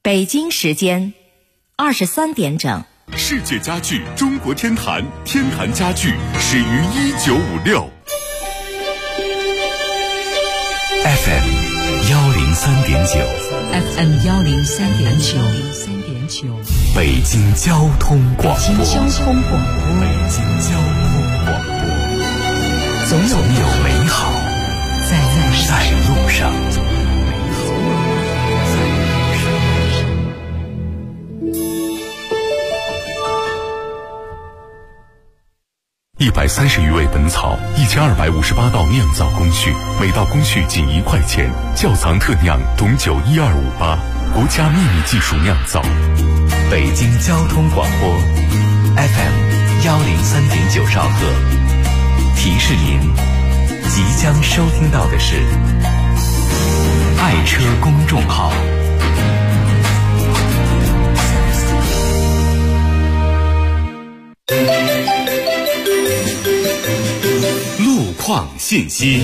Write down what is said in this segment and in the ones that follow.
北京时间23点整。 世界家具中国天坛，天坛家具始于1956。FM 103.9 103.9 北京交通广播。总有美好在路上。130余味本草，1258道酿造工序，每道工序仅1块钱。窖藏特酿董酒12588，国家秘密技术酿造。 北京交通广播 FM 103.9兆赫，提示您即将收听到的是爱车公众号。 路况信息。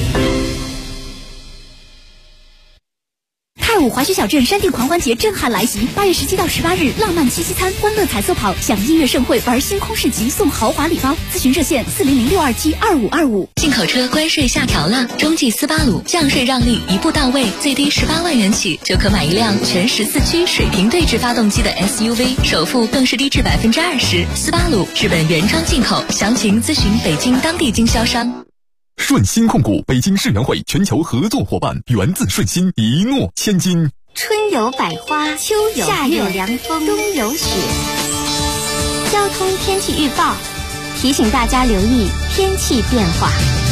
太武滑雪小镇山地狂欢节震撼来袭，8月17到18日，浪漫七夕餐、欢乐彩色跑、享音乐盛会、玩星空市集、送豪华礼包。咨询热线400-627-2525。 进口车关税下调了，中继斯巴鲁降税让利一步到位，最低18万元起就可买一辆全14驱水平对置发动机的 SUV， 首付更是低至20%。斯巴鲁日本原装进口，详情咨询北京当地经销商。 顺鑫控股北京世园会全球合作伙伴，源自顺鑫，一诺千金。 春有百花，秋有夏有凉风，冬有雪。交通天气预报提醒大家留意天气变化。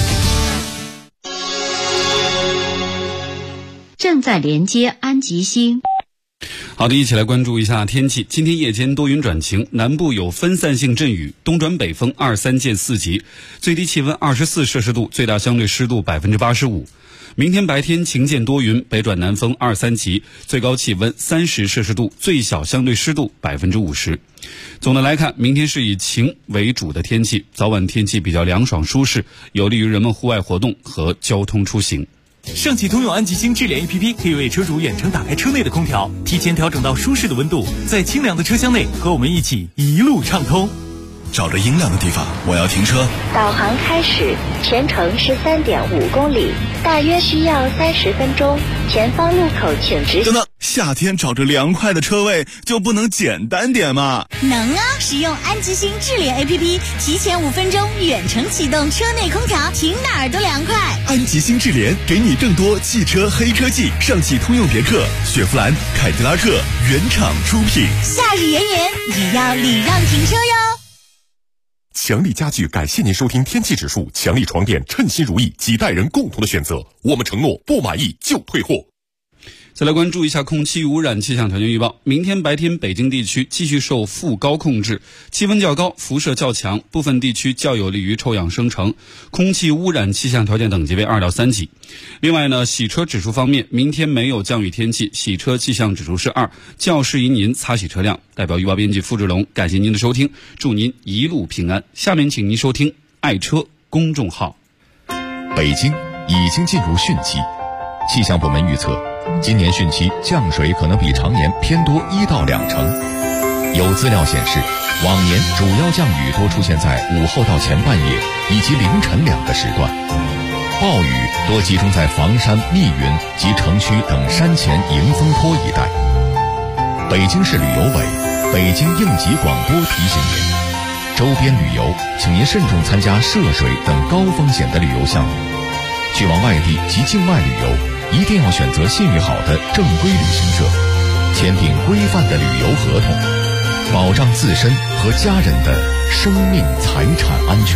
正在连接安吉星。 好的，一起来关注一下天气。今天夜间多云转晴，南部有分散性阵雨，东转北风2、3见4级，最低气温24摄氏度，最大相对湿度85%。明天白天晴间多云，北转南风2、3级，最高气温30摄氏度，最小相对湿度50%。总的来看，明天是以晴为主的天气，早晚天气比较凉爽舒适，有利于人们户外活动和交通出行。 上汽通用安吉星智联 APP 可以为车主远程打开车内的空调，提前调整到舒适的温度，在清凉的车厢内和我们一起一路畅通。 找着阴凉的地方，我要停车。 导航开始，全程是3.5公里，大约需要30分钟。前方路口请直行。 等等，夏天找着凉快的车位就不能简单点吗？ 能啊！使用安吉星智联 APP， 提前5分钟远程启动车内空调，停哪儿都凉快。 安吉星智联给你更多汽车黑科技，上汽通用别克、雪佛兰、凯迪拉克原厂出品。 夏日炎炎，也要礼让停车哟。 强力家具感谢您收听天气指数，强力床垫称心如意，几代人共同的选择，我们承诺不满意就退货。 再来关注一下空气污染气象条件预报。明天白天北京地区继续受副高控制，气温较高，辐射较强，部分地区较有利于臭氧生成，空气污染气象条件等级为2到3级。另外呢，洗车指数方面，明天没有降雨天气，洗车气象指数是2，较适宜您擦洗车辆。代表预报编辑付志龙，感谢您的收听，祝您一路平安。下面请您收听爱车公众号。 北京已经进入汛期，气象部门预测今年汛期降水可能比常年偏多1到2成。有资料显示，往年主要降雨多出现在午后到前半夜以及凌晨2个时段，暴雨多集中在房山、密云及城区等山前迎风坡一带。北京市旅游委、北京应急广播提醒您，周边旅游请您慎重参加涉水等高风险的旅游项目。去往外地及境外旅游，一定要选择信誉好的正规旅行社，签订规范的旅游合同，保障自身和家人的生命财产安全。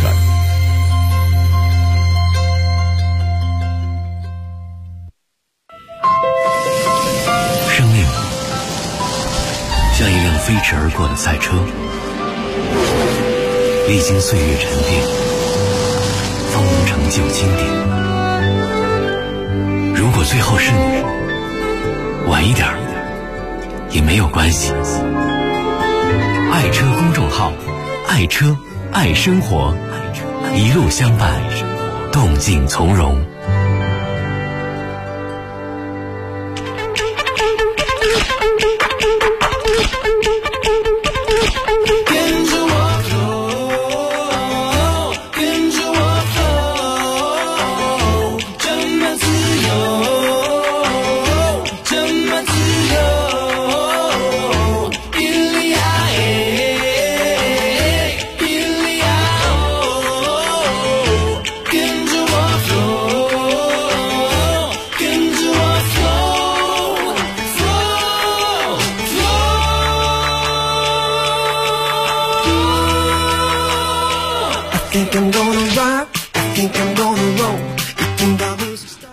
生命像一辆飞驰而过的赛车，历经岁月沉淀，方能成就经典。如果最后是你，晚一点也没有关系。爱车公众号，爱车爱生活，一路相伴，动静从容。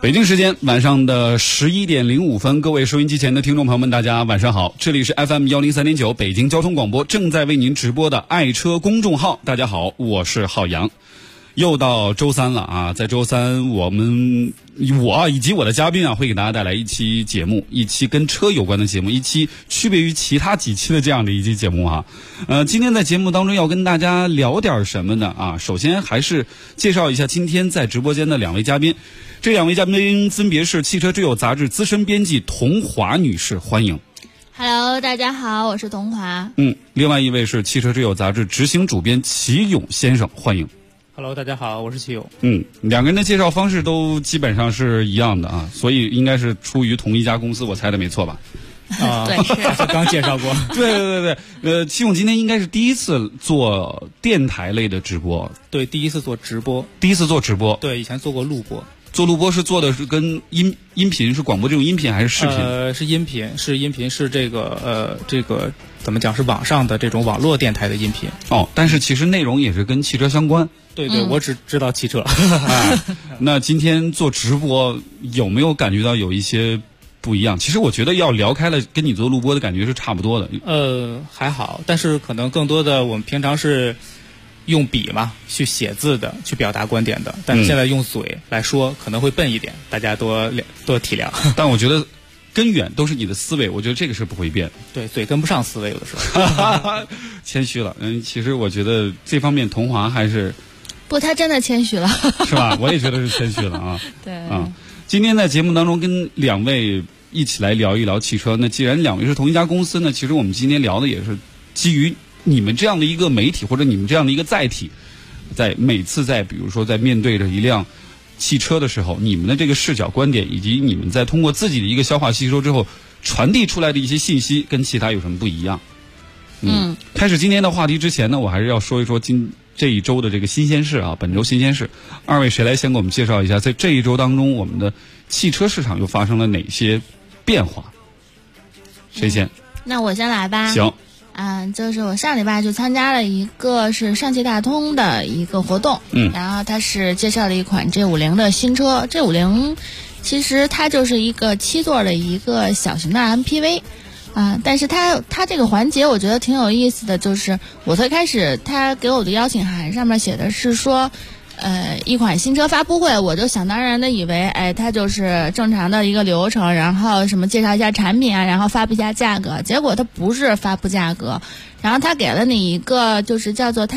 北京时间晚上的11点05分，各位收音机前的听众朋友们，大家晚上好，这里是 FM 103.9北京交通广播正在为您直播的爱车公众号。大家好，我是浩洋。又到周三了啊，在周三我以及我的嘉宾会给大家带来一期节目，一期跟车有关的节目，一期区别于其他几期的这样的一期节目哈。今天在节目当中要跟大家聊点什么呢啊？首先还是介绍一下今天在直播间的两位嘉宾，这两位嘉宾分别是汽车之友杂志资深编辑童华女士，欢迎。 Hello， 大家好，我是童华。 另外一位是汽车之友杂志执行主编齐勇先生，欢迎。 Hello， 大家好，我是齐勇。 两个人的介绍方式都基本上是一样的啊，所以应该是出于同一家公司，我猜的没错吧？ 对，是刚介绍过。 对，齐勇今天应该是第一次做电台类的直播。 对，第一次做直播。 对， 以前做过录播。 做录播是做的是跟音频是广播这种音频还是视频？ 是音频，是这个怎么讲？是网上的这种网络电台的音频。 但是其实内容也是跟汽车相关。 对，我只知道汽车。 那今天做直播有没有感觉到有一些不一样？其实我觉得要聊开了，跟你做录播的感觉是差不多的。 还好，但是可能更多的我们平常是用笔嘛去写字的，去表达观点的，但是现在用嘴来说可能会笨一点，大家多体谅。 但我觉得根源都是你的思维，我觉得这个是不会变。 对，嘴跟不上思维，有的时候。 谦虚了。其实我觉得这方面童华还是不，他真的谦虚了， 是吧？我也觉得是谦虚了啊。 对啊，今天在节目当中跟两位一起来聊一聊汽车。那既然两位是同一家公司呢，其实我们今天聊的也是基于你们这样的一个媒体或者你们这样的一个载体，在每次比如说在面对着一辆汽车的时候，你们的这个视角观点以及你们在通过自己的一个消化吸收之后传递出来的一些信息跟其他有什么不一样？开始今天的话题之前呢，我还是要说一说这一周的这个新鲜事啊，本周新鲜事。二位谁来先给我们介绍一下，在这一周当中我们的汽车市场又发生了哪些变化？谁先？ 那我先来吧。 行。 就是我上礼拜就参加了一个是上汽大通的一个活动，然后它是介绍了一款 G50 的新车。G50 其实它就是一个7座的一个小型的 MPV，但是它这个环节我觉得挺有意思的，就是我最开始他给我的邀请函上面写的是说，一款新车发布会，我就想当然的以为，它就是正常的一个流程，然后什么介绍一下产品啊，然后发布一下价格。结果它不是发布价格，然后它给了你一个就是叫做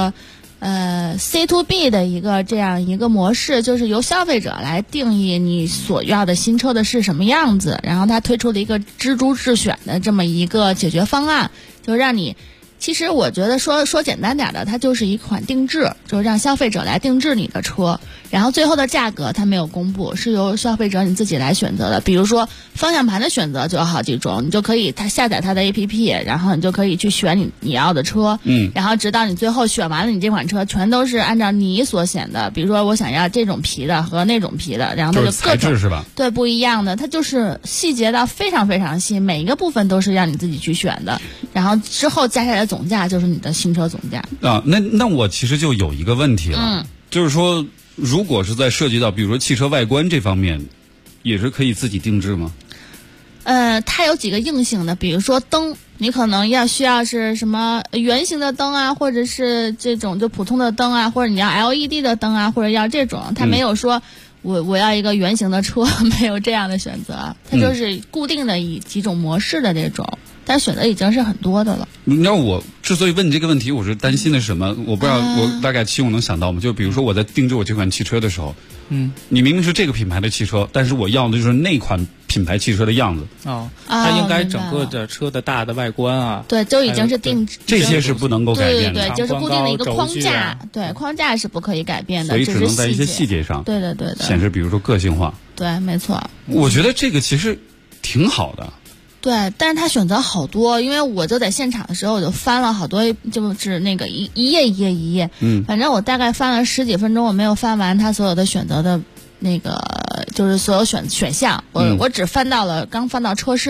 C to B 的一个这样一个模式，就是由消费者来定义你所要的新车的是什么样子，然后它推出了一个锱铢智选的这么一个解决方案，就让你。其实我觉得说简单点的，它就是一款定制，就是让消费者来定制你的车，然后最后的价格它没有公布，是由消费者你自己来选择的。比如说方向盘的选择就有好几种，你就可以下载它的 APP， 然后你就可以去选你要的车，然后直到你最后选完了，你这款车全都是按照你所选的，比如说我想要这种皮的和那种皮的，然后它就各种材质是吧？ 对，不一样的，它就是细节到非常非常细，每一个部分都是让你自己去选的，然后之后加下来总价就是你的新车总价啊。那我其实就有一个问题了，就是说，如果是在涉及到比如说汽车外观这方面，也是可以自己定制吗？ 它有几个硬性的，比如说灯，你可能需要是什么圆形的灯啊，或者是这种就普通的灯啊，或者你要 LED 的灯啊，或者要这种，它没有说我要一个圆形的车，没有这样的选择，它就是固定的以几种模式的这种。但选择已经是很多的了。 你知道我之所以问你这个问题，我是担心的是什么？我不知道，我大概期望能想到吗？就比如说我在定制我这款汽车的时候，你明明是这个品牌的汽车，但是我要的就是那款品牌汽车的样子。 它应该整个的车的大的外观啊， 对，就已经是定制， 这些是不能够改变的。 对，就是固定的一个框架，对，框架是不可以改变的， 所以只能在一些细节上， 对的， 显示比如说个性化。 对，没错。 我觉得这个其实挺好的。 对，但是他选择好多，因为我就在现场的时候，我就翻了好多，就是那个一页，反正我大概翻了10几分钟，我没有翻完他所有的选择的那个，就是所有选项，我只翻到了刚翻到车身，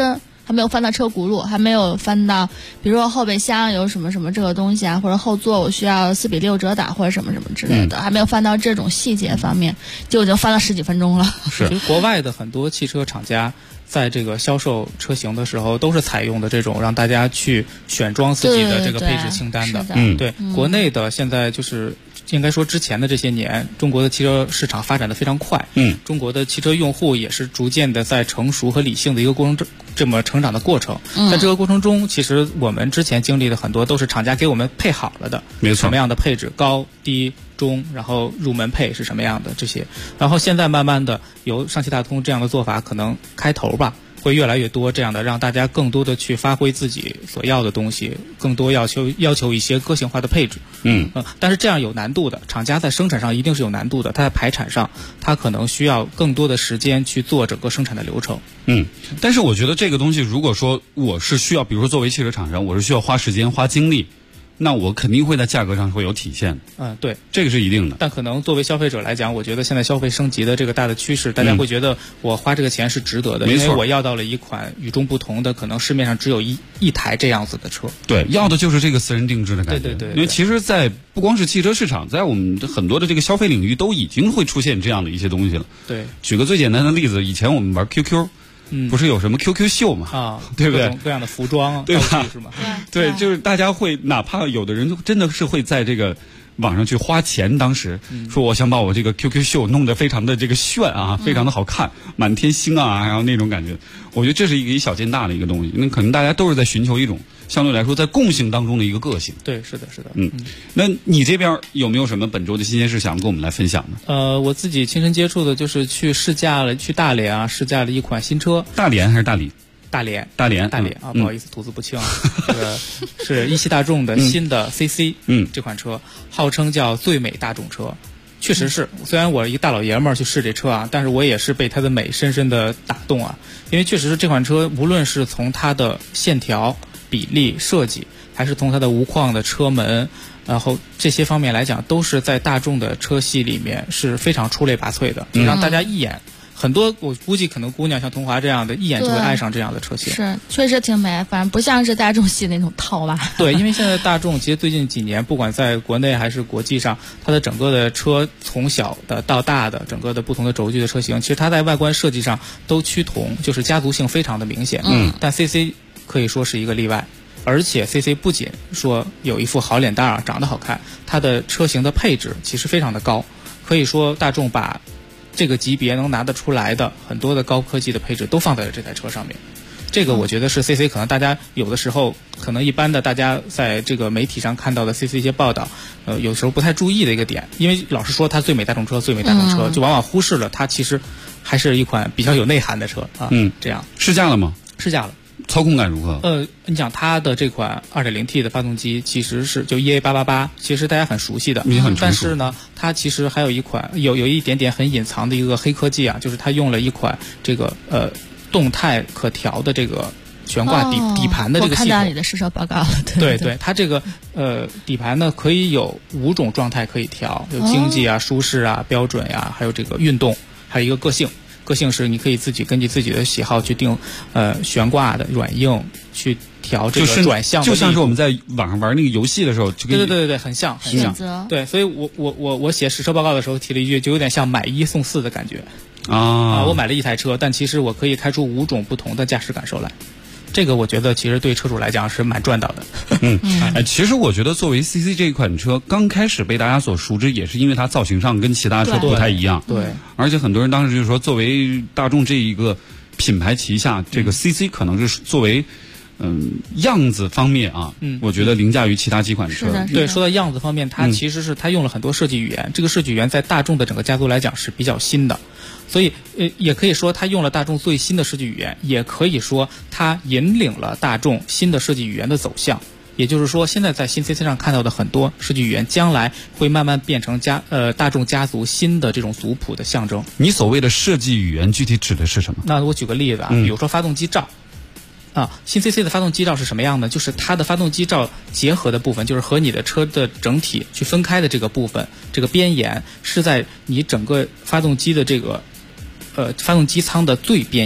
还没有翻到车轱辘，还没有翻到，比如说后备箱有什么什么这个东西啊，或者后座我需要4:6折打或者什么什么之类的，还没有翻到这种细节方面，就已经翻了10几分钟了。 是，其实国外的很多汽车厂家在这个销售车型的时候，都是采用的这种让大家去选装自己的这个配置清单的。对，国内的现在就是应该说之前的这些年，中国的汽车市场发展的非常快。中国的汽车用户也是逐渐的在成熟和理性的一个过程这么成长的过程。在这个过程中，其实我们之前经历的很多都是厂家给我们配好了的， 没错， 什么样的配置，高低中，然后入门配是什么样的这些，然后现在慢慢的由上汽大通这样的做法，可能开头吧会越来越多，这样的让大家更多的去发挥自己所要的东西，更多要求一些个性化的配置。但是这样有难度的，厂家在生产上一定是有难度的，它在排产上，它可能需要更多的时间去做整个生产的流程。 但是我觉得这个东西，如果说我是需要，比如说作为汽车厂商，我是需要花时间花精力，那我肯定会在价格上会有体现。 对， 这个是一定的。 但可能作为消费者来讲，我觉得现在消费升级的这个大的趋势，大家会觉得我花这个钱是值得的，因为我要到了一款与众不同的，可能市面上只有一台这样子的车。 对，要的就是这个私人定制的感觉。 对。 因为其实在不光是汽车市场，在我们很多的这个消费领域都已经会出现这样的一些东西了。 对， 举个最简单的例子，以前我们玩 QQ。不是有什么 QQ 秀嘛？对不对？ 各种各样的服装， 对吧？ 是吗？ 对，就是大家会，哪怕有的人真的是会在这个网上去花钱，当时说我想把我这个 QQ 秀弄得非常的这个炫啊，非常的好看，满天星啊，然后那种感觉，我觉得这是一个以小见大的一个东西，那可能大家都是在寻求一种相对来说在共性当中的一个个性。 对，是的。 那你这边有没有什么本周的新鲜事想跟我们来分享呢？ 我自己亲身接触的就是去大连啊，试驾了一款新车。 大连还是大理？ 大连啊，不好意思，吐字不清啊。这个是一汽大众的新的 CC，这款车号称叫最美大众车，确实是。虽然我一个大老爷们儿去试这车啊，但是我也是被它的美深深的打动啊。因为确实是这款车，无论是从它的线条、比例、设计，还是从它的无框的车门，然后这些方面来讲，都是在大众的车系里面是非常出类拔萃的，让大家一眼。很多我估计可能姑娘像童华这样的，一眼就会爱上这样的车型。 是，确实挺美，反正不像是大众系那种套娃。 对，因为现在大众其实最近几年，不管在国内还是国际上，它的整个的车从小的到大的整个的不同的轴距的车型，其实它在外观设计上都趋同，就是家族性非常的明显。但 CC 可以说是一个例外。而且 CC 不仅说有一副好脸蛋儿，长得好看，它的车型的配置其实非常的高，可以说大众把这个级别能拿得出来的很多的高科技的配置都放在了这台车上面。这个我觉得是 CC 可能大家有的时候可能一般的大家在这个媒体上看到的 CC 一些报道，有时候不太注意的一个点，因为老是说它最美大众车，就往往忽视了它其实还是一款比较有内涵的车啊。这样试驾了吗？ 试驾了。 操控感如何？ 你讲它的这款 2.0T 的发动机其实是就 EA888，其实大家很熟悉的，但是呢，它其实还有一款有一点点很隐藏的一个黑科技啊，就是它用了一款这个动态可调的这个悬挂底盘的这个系统。 我看到你的试车报告了。 对，它这个底盘呢可以有5种状态可以调，有经济啊、舒适啊、标准呀，还有这个运动，还有一个个性。个性是你可以自己根据自己的喜好去定悬挂的软硬，去调这个转向的， 就像是我们在网上玩那个游戏的时候就可以。 对，很像。对，所以我写实车报告的时候提了一句，就有点像买1送4的感觉啊。我买了一台车，但其实我可以开出5种不同的驾驶感受来。这个我觉得其实对车主来讲是蛮赚到的。 其实我觉得作为 CC 这款车刚开始被大家所熟知，也是因为它造型上跟其他车不太一样。 对， 而且很多人当时就是说，作为大众这一个品牌旗下，这个 CC 可能是作为样子方面啊，我觉得凌驾于其他几款车。 对，说到样子方面，它其实是它用了很多设计语言，这个设计语言在大众的整个家族来讲是比较新的。所以也可以说它用了大众最新的设计语言，也可以说它引领了大众新的设计语言的走向。也就是说，现在在新 CC 上看到的很多设计语言，将来会慢慢变成大众家族新的这种族谱的象征。 你所谓的设计语言具体指的是什么？ 那我举个例子啊，比如说发动机罩新 CC 的发动机罩是什么样呢？就是它的发动机罩结合的部分，就是和你的车的整体去分开的这个部分，这个边沿是在你整个发动机的这个发动机舱的最边沿，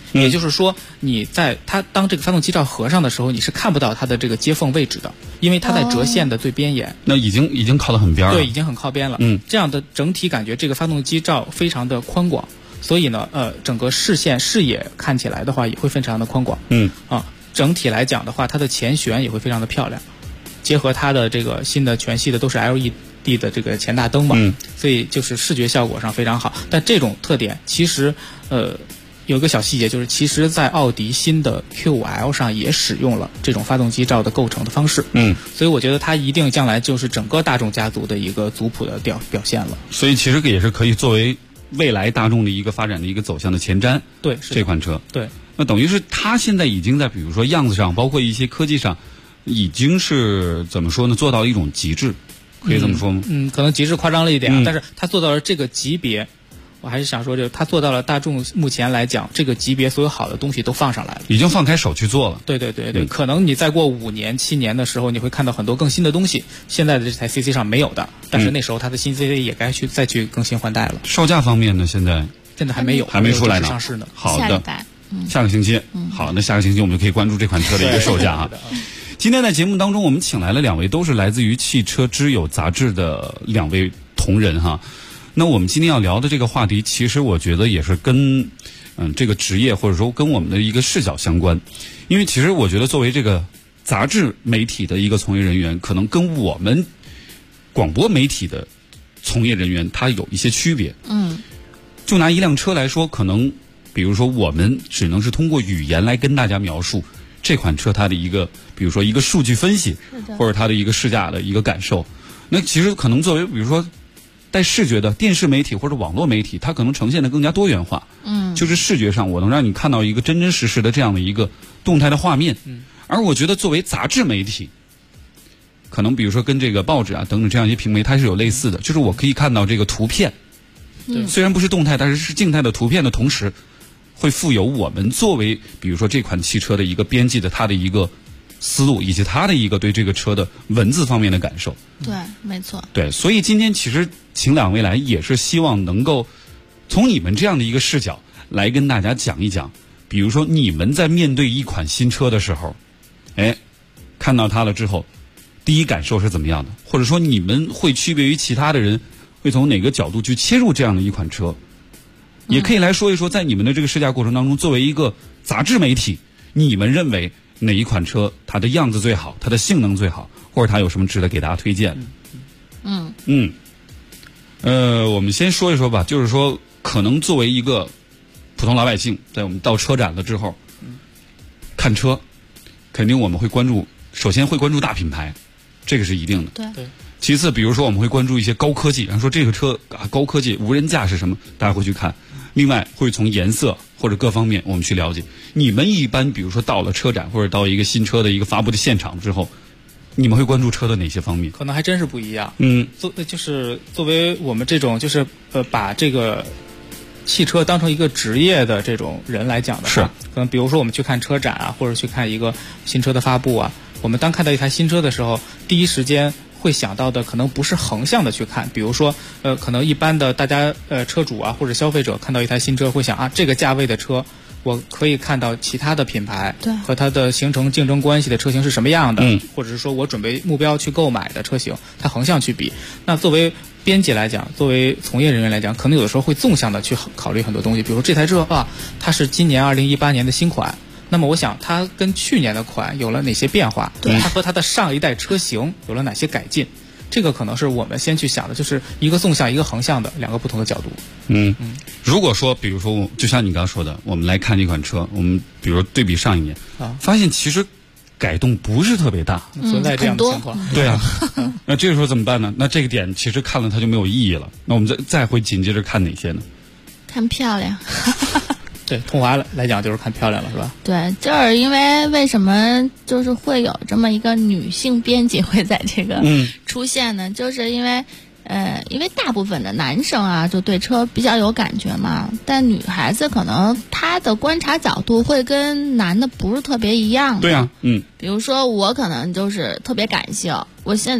也就是说你在它当这个发动机罩合上的时候，你是看不到它的这个接缝位置的，因为它在折线的最边沿。 那已经靠得很边了。 对，已经很靠边了。这样的整体感觉，这个发动机罩非常的宽广，所以呢，整个视野看起来的话也会非常的宽广。整体来讲的话，它的前悬也会非常的漂亮，结合它的这个新的全系的都是 LED 的这个前大灯嘛，所以就是视觉效果上非常好。但这种特点其实有一个小细节，就是其实在奥迪新的 Q5L 上也使用了这种发动机罩的构成的方式。所以我觉得它一定将来就是整个大众家族的一个族谱的表现了。 所以其实也是可以作为未来大众的一个发展的一个走向的前瞻。 对， 这款车。 对， 那等于是它现在已经在比如说样子上，包括一些科技上，已经是怎么说呢？做到了一种极致，可以这么说吗？ 可能极致夸张了一点，但是它做到了这个级别。我还是想说，就是它做到了大众目前来讲这个级别所有好的东西都放上来了， 已经放开手去做了。 对，可能你再过5年、7年的时候，你会看到很多更新的东西，现在的这台 CC 上没有的，但是那时候它的新 CC 也该再去更新换代了。 售价方面呢，现在还没有， 还没出来呢， 上市呢。 好的， 下个星期。好，那下个星期我们就可以关注这款车的一个售价啊。今天在节目当中，我们请来了2位，都是来自于汽车之友杂志的2位同仁哈。那我们今天要聊的这个话题，其实我觉得也是跟这个职业或者说跟我们的一个视角相关。因为其实我觉得作为这个杂志媒体的一个从业人员，可能跟我们广播媒体的从业人员他有一些区别。就拿一辆车来说，可能比如说我们只能是通过语言来跟大家描述这款车它的一个比如说一个数据分析，或者它的一个试驾的一个感受。那其实可能作为比如说带视觉的电视媒体或者网络媒体，它可能呈现的更加多元化。就是视觉上我能让你看到一个真真实实的这样的一个动态的画面。而我觉得作为杂志媒体，可能比如说跟这个报纸啊等等这样一些平媒它是有类似的，就是我可以看到这个图片，虽然不是动态，但是是静态的图片的同时，会富有我们作为比如说这款汽车的一个编辑的它的一个思路，以及它的一个对这个车的文字方面的感受。 对，没错。 对，所以今天其实请2位来，也是希望能够从你们这样的一个视角来跟大家讲一讲，比如说你们在面对一款新车的时候，看到它了之后，第一感受是怎么样的？或者说你们会区别于其他的人，会从哪个角度去切入这样的一款车？也可以来说一说，在你们的这个试驾过程当中，作为一个杂志媒体，你们认为哪一款车它的样子最好，它的性能最好，或者它有什么值得给大家推荐的？我们先说一说吧，就是说可能作为一个普通老百姓，在我们到车展了之后，看车，肯定我们会关注，首先会关注大品牌，这个是一定的。 对。 其次，比如说我们会关注一些高科技，然后说这个车高科技无人驾驶什么，大家会去看。另外会从颜色或者各方面我们去了解。你们一般比如说到了车展或者到一个新车的一个发布的现场之后，你们会关注车的哪些方面？ 可能还真是不一样。就是作为我们这种就是把这个汽车当成一个职业的这种人来讲的话，可能比如说我们去看车展啊，或者去看一个新车的发布啊，我们当看到一台新车的时候，第一时间会想到的可能不是横向的去看，比如说可能一般的大家车主啊或者消费者看到一台新车会想啊，这个价位的车我可以看到其他的品牌和它的形成竞争关系的车型是什么样的，或者是说我准备目标去购买的车型，它横向去比。那作为编辑来讲，作为从业人员来讲，可能有的时候会纵向的去考虑很多东西，比如说这台车它是今年2018年的新款，那么我想它跟去年的款有了哪些变化，它和它的上一代车型有了哪些改进，这个可能是我们先去想的，就是一个纵向一个横向的2个不同的角度。 如果说比如说就像你刚刚说的，我们来看这款车，我们比如说对比上一年发现其实改动不是特别大， 存在这样的情况。 对啊，那这个时候怎么办呢？那这个点其实看了它就没有意义了。那我们再会紧接着看哪些呢？ 看漂亮。 对，通华来讲就是看漂亮了，是吧？ 对，就是因为什么就是会有这么一个女性编辑会在这个出现呢？就是因为大部分的男生啊就对车比较有感觉嘛，但女孩子可能她的观察角度会跟男的不是特别一样的。 对啊， 比如说我可能就是特别感性，我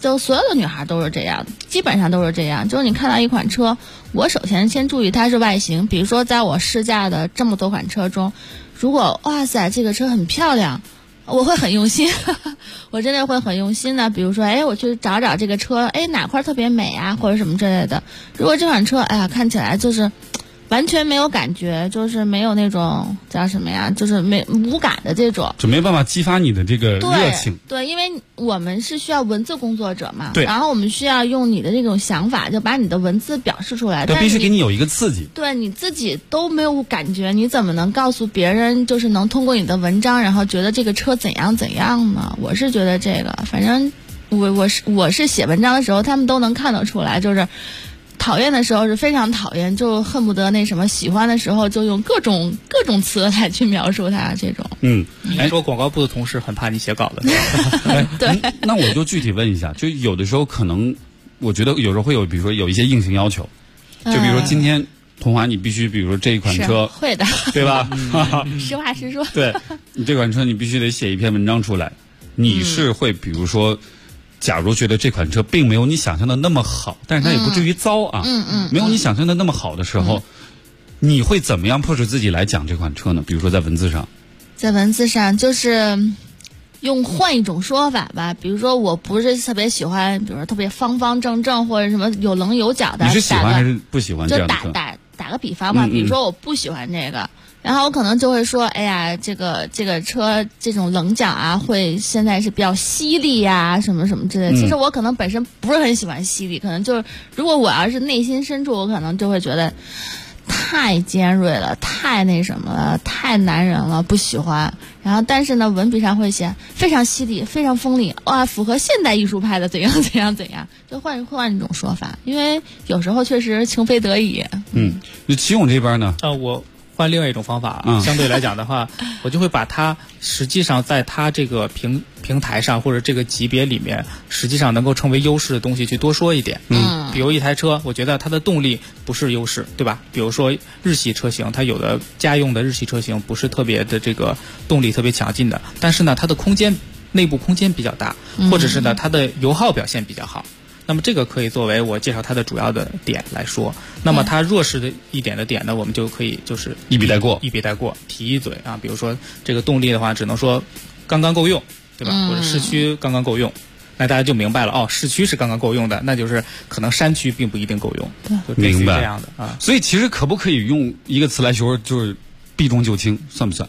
就所有的女孩都是这样，基本上都是这样。就是你看到一款车，我首先先注意它是外形。比如说，在我试驾的这么多款车中，如果哇塞这个车很漂亮，我会很用心，我真的会很用心的。比如说，我去找找这个车，哪块特别美啊，或者什么之类的。如果这款车，看起来就是完全没有感觉，就是没有那种叫什么呀，就是无感的这种， 就没办法激发你的这个热情。 对，因为我们是需要文字工作者嘛， 对， 然后我们需要用你的这种想法，就把你的文字表示出来。 对，必须给你有一个刺激。 对，你自己都没有感觉，你怎么能告诉别人，就是能通过你的文章，然后觉得这个车怎样怎样呢？我是觉得这个，反正我是写文章的时候，他们都能看得出来，就是。讨厌的时候是非常讨厌，就恨不得那什么；喜欢的时候就用各种词来去描述它。这种， 你说广告部的同事很怕你写稿子， 对。 那我就具体问一下，就有的时候可能，我觉得有时候会有，比如说有一些硬性要求，就比如说今天童华你必须，比如说这一款车会的， 对吧？ 实话实说， 对你这款车你必须得写一篇文章出来，你是会比如说。假如觉得这款车并没有你想象的那么好，但是它也不至于糟啊，没有你想象的那么好的时候，你会怎么样迫使自己来讲这款车呢？比如说在文字上， 就是换一种说法吧，比如说我不是特别喜欢，比如说特别方方正正或者什么有棱有角的。 你是喜欢还是不喜欢这样的车？ 就打个比方嘛，比如说我不喜欢这个。然后我可能就会说，这个车这种棱角啊，会现在是比较犀利呀，什么什么之类的。其实我可能本身不是很喜欢犀利，可能就是如果我要是内心深处，我可能就会觉得太尖锐了，太那什么了，太男人了，不喜欢。然后但是呢，文笔上会写非常犀利，非常锋利，哇，符合现代艺术派的怎样怎样怎样，就换一种说法，因为有时候确实情非得已。 那齐勇这边呢？ 我。换另外一种方法，相对来讲的话，我就会把它实际上在它这个平台上或者这个级别里面，实际上能够成为优势的东西去多说一点。比如一台车，我觉得它的动力不是优势，对吧？比如说日系车型，它有的家用的日系车型不是特别的这个动力特别强劲的，但是呢，它的内部空间比较大，或者是呢，它的油耗表现比较好。那么这个可以作为我介绍它的主要的点来说，那么它弱势的一点的点呢，我们就可以就是一笔带过， 提一嘴啊。比如说这个动力的话，只能说刚刚够用，对吧？或者市区刚刚够用，那大家就明白了市区是刚刚够用的，那就是可能山区并不一定够用，就类似于这样的啊。 所以其实可不可以用一个词来说，就是避重就轻，算不算？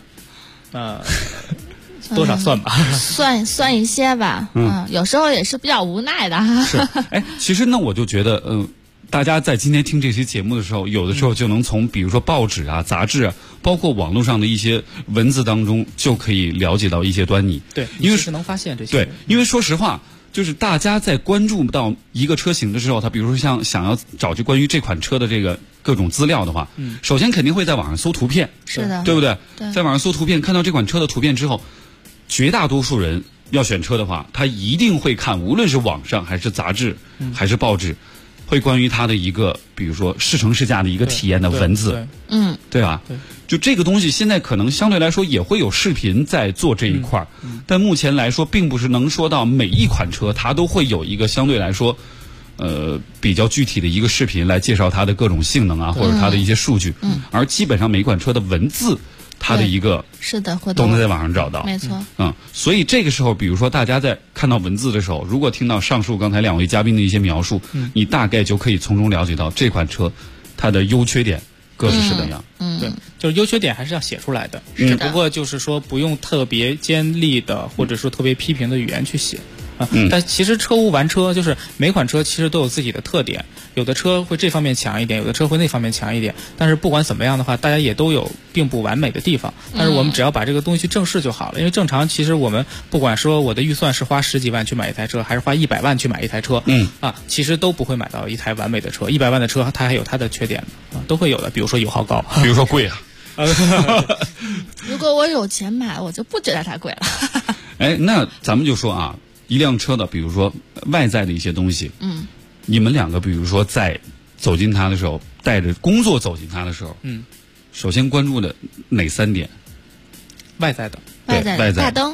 多少算吧， 算一些吧。有时候也是比较无奈的哈。 是，其实呢，我就觉得，大家在今天听这期节目的时候，有的时候就能从比如说报纸啊、杂志啊，包括网络上的一些文字当中，就可以了解到一些端倪。 对，因为是能发现这些。 对，因为说实话，就是大家在关注到一个车型的时候，他比如说像想要找这关于这款车的这个各种资料的话，首先肯定会在网上搜图片， 是的， 对不对？ 对， 在网上搜图片，看到这款车的图片之后。绝大多数人要选车的话，他一定会看，无论是网上还是杂志，还是报纸，会关于它的一个，比如说试乘试驾的一个体验的文字，对吧？ 对， 就这个东西，现在可能相对来说也会有视频在做这一块儿，但目前来说，并不是能说到每一款车它都会有一个相对来说，比较具体的一个视频来介绍它的各种性能啊，或者它的一些数据，而基本上每一款车的文字。它的一个是的， 都能在网上找到， 没错。 所以这个时候，比如说大家在看到文字的时候，如果听到上述刚才两位嘉宾的一些描述，你大概就可以从中了解到这款车它的优缺点各是什么样。 对，就是优缺点还是要写出来的，只不过就是说不用特别尖利的或者说特别批评的语言去写。但其实车无完车，就是每款车其实都有自己的特点，有的车会这方面强一点，有的车会那方面强一点，但是不管怎么样的话，大家也都有并不完美的地方，但是我们只要把这个东西去正视就好了。因为正常其实我们不管说我的预算是花10几万去买一台车，还是花100万去买一台车，其实都不会买到一台完美的车。100万的车它还有它的缺点都会有的，比如说油耗高， 比如说贵啊。 如果我有钱买，我就不觉得它贵了。 那咱们就说啊。一辆车的，比如说外在的一些东西，你们两个比如说在走进它的时候，带着工作走进它的时候，首先关注的哪3点？ 外在的， 大灯，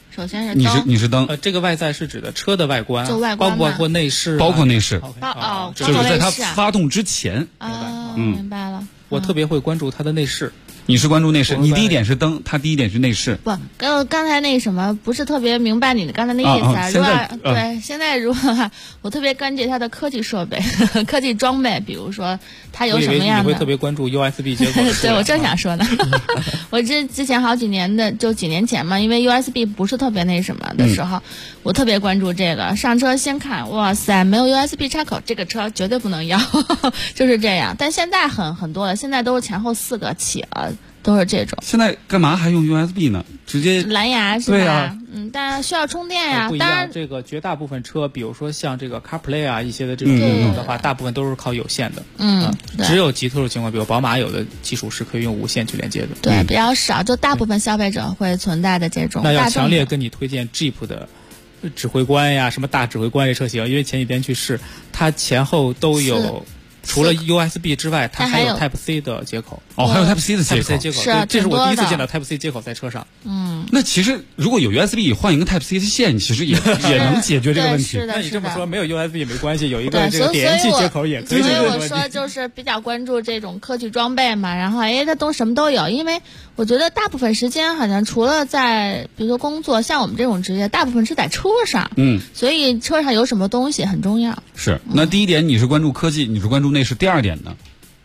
首先是灯，你是灯， 这个外在是指的车的外观， 就外观包括内饰， 包括内饰， 就是在它发动之前。 明白了。 我特别会关注它的内饰。 你是关注内饰，你第一点是灯，它第一点是内饰。 不，刚才那什么不是特别明白你刚才那意思啊？现在如果我特别关注它的科技设备、科技装备，比如说它有什么样的。 你会特别关注 USB 接口。 对，我正想说呢。我之前好几年的，就几年前嘛，因为 USB 不是特别那什么的时候，我特别关注这个。上车先看，哇塞，没有 USB 插口，这个车绝对不能要，就是这样。但现在很多了，现在都是前后4个起了。都是这种。 现在干嘛还用 USB 呢？直接蓝牙是吧？ 对啊， 但需要充电呀。 不一样，这个绝大部分车，比如说像这个 CarPlay 啊一些的这种功能的话，大部分都是靠有线的。只有极特殊情况，比如宝马有的技术是可以用无线去连接的。 对，比较少，就大部分消费者会存在的这种。 那要强烈跟你推荐 Jeep 的指挥官呀，什么大指挥官这车型，因为前几天去试，它前后都有。除了 USB 之外，它还有 Type C 的接口。 还有 Type C 的接口。 这是我第一次见到 Type C 接口在车上。 那其实如果有 USB 换一个 Type C 的线，其实也能解决这个问题。 那你这么说，没有 USB 也没关系，有一个这个点烟器接口也可以。 所以我说就是比较关注这种科技装备嘛，然后它都什么都有，因为我觉得大部分时间好像除了在比如说工作，像我们这种职业，大部分是在车上。所以车上有什么东西很重要。 是。那第一点你是关注科技，你是关注内饰，第二点呢？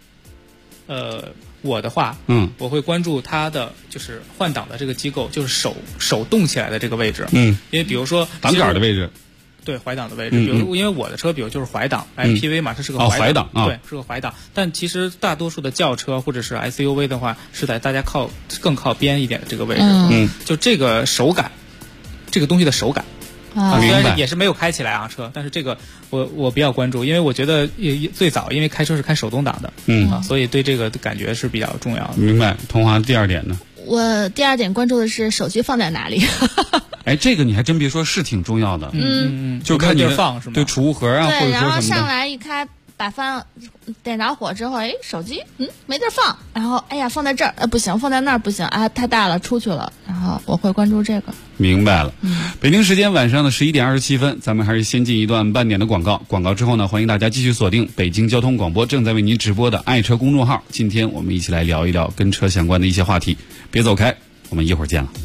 我的话，我会关注它的就是换挡的这个机构，就是手动起来的这个位置，因为比如说挡杆的位置， 对，怀挡的位置，比如因为我的车，比如就是怀挡 MPV 嘛，它是个怀挡，对，是个怀挡，但其实大多数的轿车或者是 SUV 的话，是在大家更靠边一点的这个位置，就这个手感，这个东西的手感。虽然也是没有开起来啊车，但是这个我比较关注，因为我觉得最早因为开车是开手动挡的，所以对这个感觉是比较重要的。 明白。桐华第二点呢？ 我第二点关注的是手机放在哪里。 这个你还真别说，是挺重要的。就看你放是吗？ 对，储物盒啊，或者说什么的。 然后上来一开。把点着火之后，手机没地儿放，然后放在这儿，不行，放在那儿不行啊，太大了，出去了。然后我会关注这个。 明白了。北京时间晚上的11点27分，咱们还是先进一段半点的广告。广告之后呢，欢迎大家继续锁定北京交通广播正在为您直播的爱车公众号。今天我们一起来聊一聊跟车相关的一些话题，别走开，我们一会儿见了。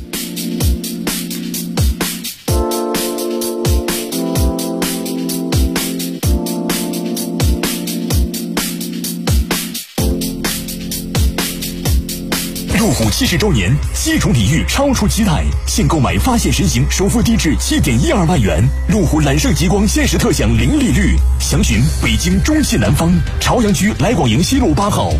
路虎70周年，7重礼遇超出期待，现购买发现神行首付低至7.12万元，路虎揽胜极光限时特享零利率。详询北京中信南方朝阳区来广营西路8号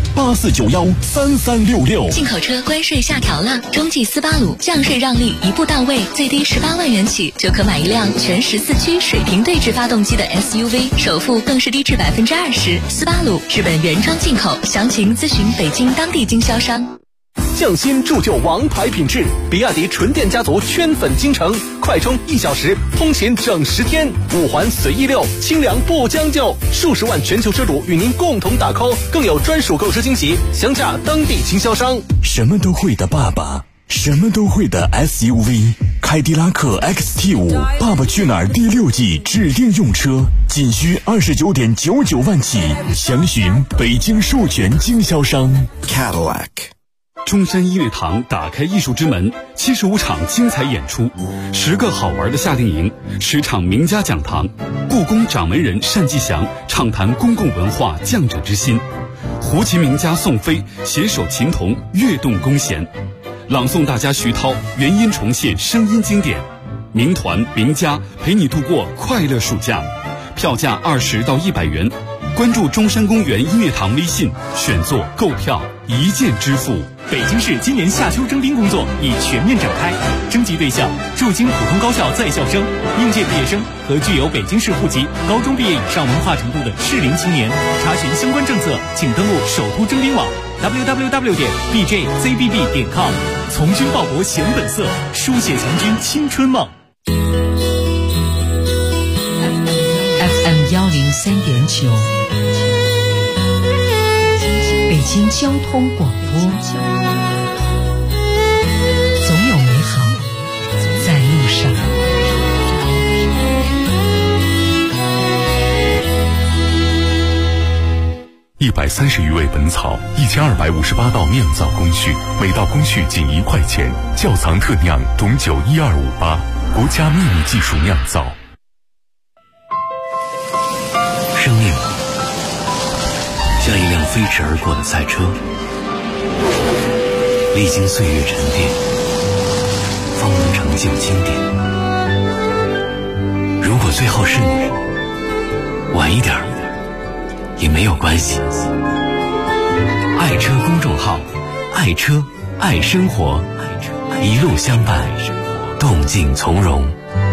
84913366。 进口车关税下调了，中继斯巴鲁降税让利一步到位，最低18万元起就可买一辆全14驱水平对置发动机的 SUV， 首付更是低至20%。斯巴鲁日本原装进口，详情咨询北京当地经销商。 匠心铸就王牌品质，比亚迪纯电家族圈粉京城，快充1小时，通勤整10天，5环随意溜，清凉不将就，数十万全球车主与您共同打 call， 更有专属购车惊喜，详洽当地经销商。 什么都会的爸爸，什么都会的 SUV， 凯迪拉克 XT5 爸爸去哪儿第6季指定用车，仅需29.99万起，详询北京授权经销商 Cadillac。 中山音乐堂打开艺术之门，75场精彩演出，10个好玩的夏令营，10场名家讲堂，故宫掌门人单霁翔畅谈公共文化匠者之心，胡琴名家宋飞携手琴童跃动弓弦，朗诵大家徐涛原音重现声音经典，名团名家陪你度过快乐暑假，票价20到100元。关注中山公园音乐堂微信，选座购票一键支付。 北京市今年夏秋征兵工作已全面展开，征集对象驻京普通高校在校生、应届毕业生和具有北京市户籍、高中毕业以上文化程度的适龄青年。查询相关政策，请登录首都征兵网 www.bjzbb.com。从军报国显本色，书写强军青春梦。 FM 103.9，北京交通广播，总有美好在路上。 130余味本草，1258道酿造工序，每道工序仅1块钱。窖藏特酿董酒12588，国家秘密技术酿造。 生命像一辆飞驰而过的赛车，历经岁月沉淀，方能成就经典。如果最后是你，晚一点也没有关系。爱车公众号，爱车爱生活，一路相伴，动静从容。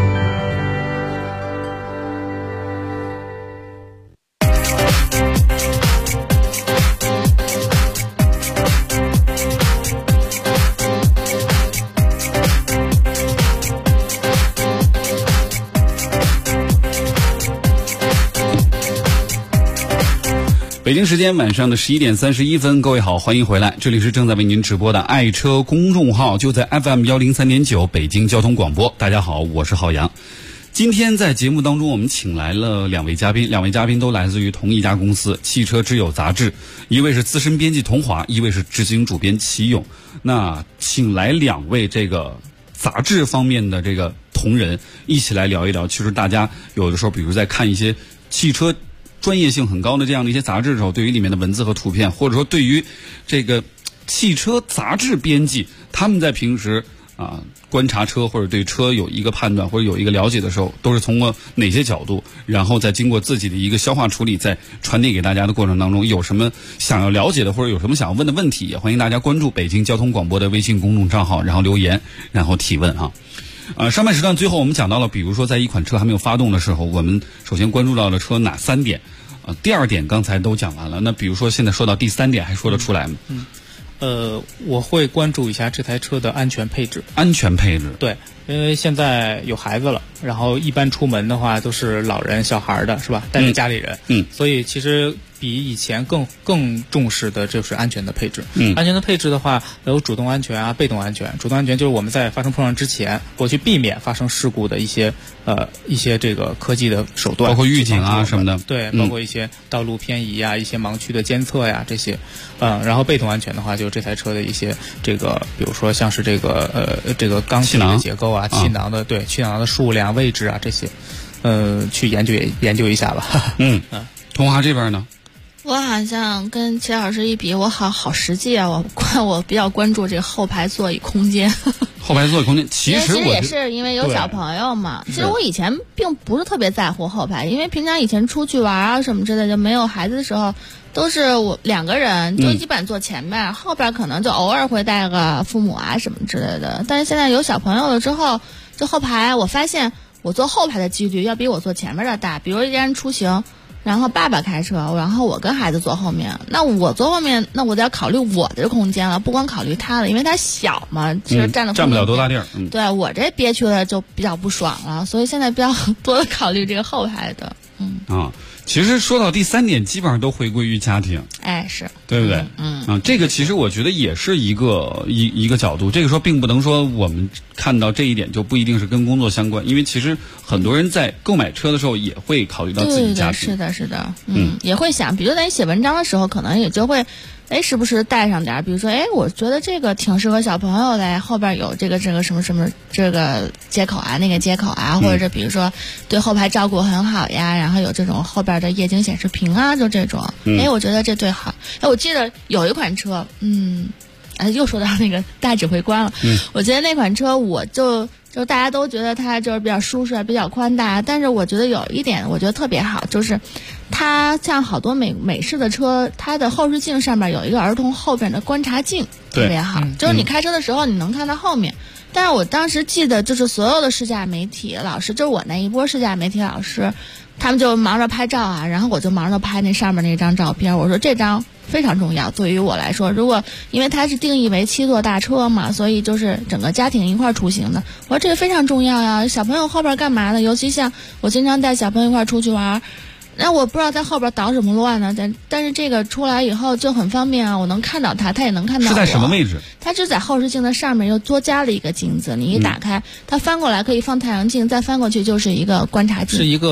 北京时间晚上的11点31分，各位好，欢迎回来，这里是正在为您直播的爱车公众号，就在 FM103.9 北京交通广播。大家好，我是浩洋。今天在节目当中，我们请来了两位嘉宾都来自于同一家公司汽车之友杂志，一位是资深编辑童华，一位是执行主编齐勇。那请来两位这个杂志方面的这个同仁一起来聊一聊，其实大家有的时候比如在看一些汽车专业性很高的这样的一些杂志的时候，对于里面的文字和图片，或者说对于这个汽车杂志编辑他们在平时观察车或者对车有一个判断或者有一个了解的时候，都是通过哪些角度，然后再经过自己的一个消化处理，在传递给大家的过程当中，有什么想要了解的或者有什么想要问的问题，也欢迎大家关注北京交通广播的微信公众账号，然后留言，然后提问啊。上半时段最后我们讲到了，比如说在一款车还没有发动的时候，我们首先关注到了车哪3点，第2点刚才都讲完了，那比如说现在说到第3点还说得出来吗？ 我会关注一下这台车的安全配置。 安全配置， 对，因为现在有孩子了，然后一般出门的话都是老人小孩的是吧，带着家里人，所以其实比以前更重视的就是安全的配置。安全的配置的话，有主动安全啊，被动安全。主动安全就是我们在发生碰撞之前，我去避免发生事故的一些这个科技的手段， 包括预警啊什么的。 对，包括一些道路偏移啊，一些盲区的监测呀这些。然后被动安全的话，就是这台车的一些这个，比如说像是这个钢体的结构啊，气囊的气囊的数量、位置啊这些，去研究一下吧。 童华这边呢？ 我好像跟齐老师一比，我好实际啊！我比较关注这个后排座椅空间。 后排座椅空间，其实也是因为有小朋友嘛。其实我以前并不是特别在乎后排，因为平常以前出去玩啊什么之类的，没有孩子的时候，都是我2个人，就基本坐前面，后边可能就偶尔会带个父母啊什么之类的。但是现在有小朋友了之后，就后排，我发现我坐后排的几率要比我坐前面的大。比如一家人出行，然后爸爸开车，然后我跟孩子坐后面，那我坐后面，那我得要考虑我的空间了，不光考虑他了，因为他小嘛，其实占不了多大地儿。 对，我这憋屈的就比较不爽了，所以现在比较多的考虑这个后排的。 其实说到第3点，基本上都回归于家庭。 是， 对不对？这个其实我觉得也是一个角度。这个说并不能说我们看到这一点就不一定是跟工作相关，因为其实很多人在购买车的时候也会考虑到自己家庭。 是的，也会想，比如在你写文章的时候，可能也就会，时不时带上点，比如说，我觉得这个挺适合小朋友的，后边有这个什么这个接口啊，那个接口啊，或者比如说对后排照顾很好呀，然后有这种后边的液晶显示屏啊，就这种，我觉得这对好。我记得有一款车，又说到那个大指挥官了，我觉得那款车我就大家都觉得它就是比较舒适、比较宽大，但是我觉得有一点我觉得特别好，就是它像好多美式的车，它的后视镜上面有一个儿童后边的观察镜，特别好，就是你开车的时候你能看到后面。但是我当时记得就是所有的试驾媒体老师，就是我那一波试驾媒体老师，他们就忙着拍照啊，然后我就忙着拍那上面那张照片。我说这张非常重要，对于我来说，如果因为它是定义为7座大车嘛，所以就是整个家庭一块出行的。我说这个非常重要呀，小朋友后边干嘛呢？尤其像我经常带小朋友一块出去玩，那我不知道在后边捣什么乱呢，但是这个出来以后就很方便啊，我能看到他也能看到我。 是在什么位置？ 它就在后视镜的上面又多加了一个镜子，你一打开，它翻过来可以放太阳镜，再翻过去就是一个观察镜。 是一个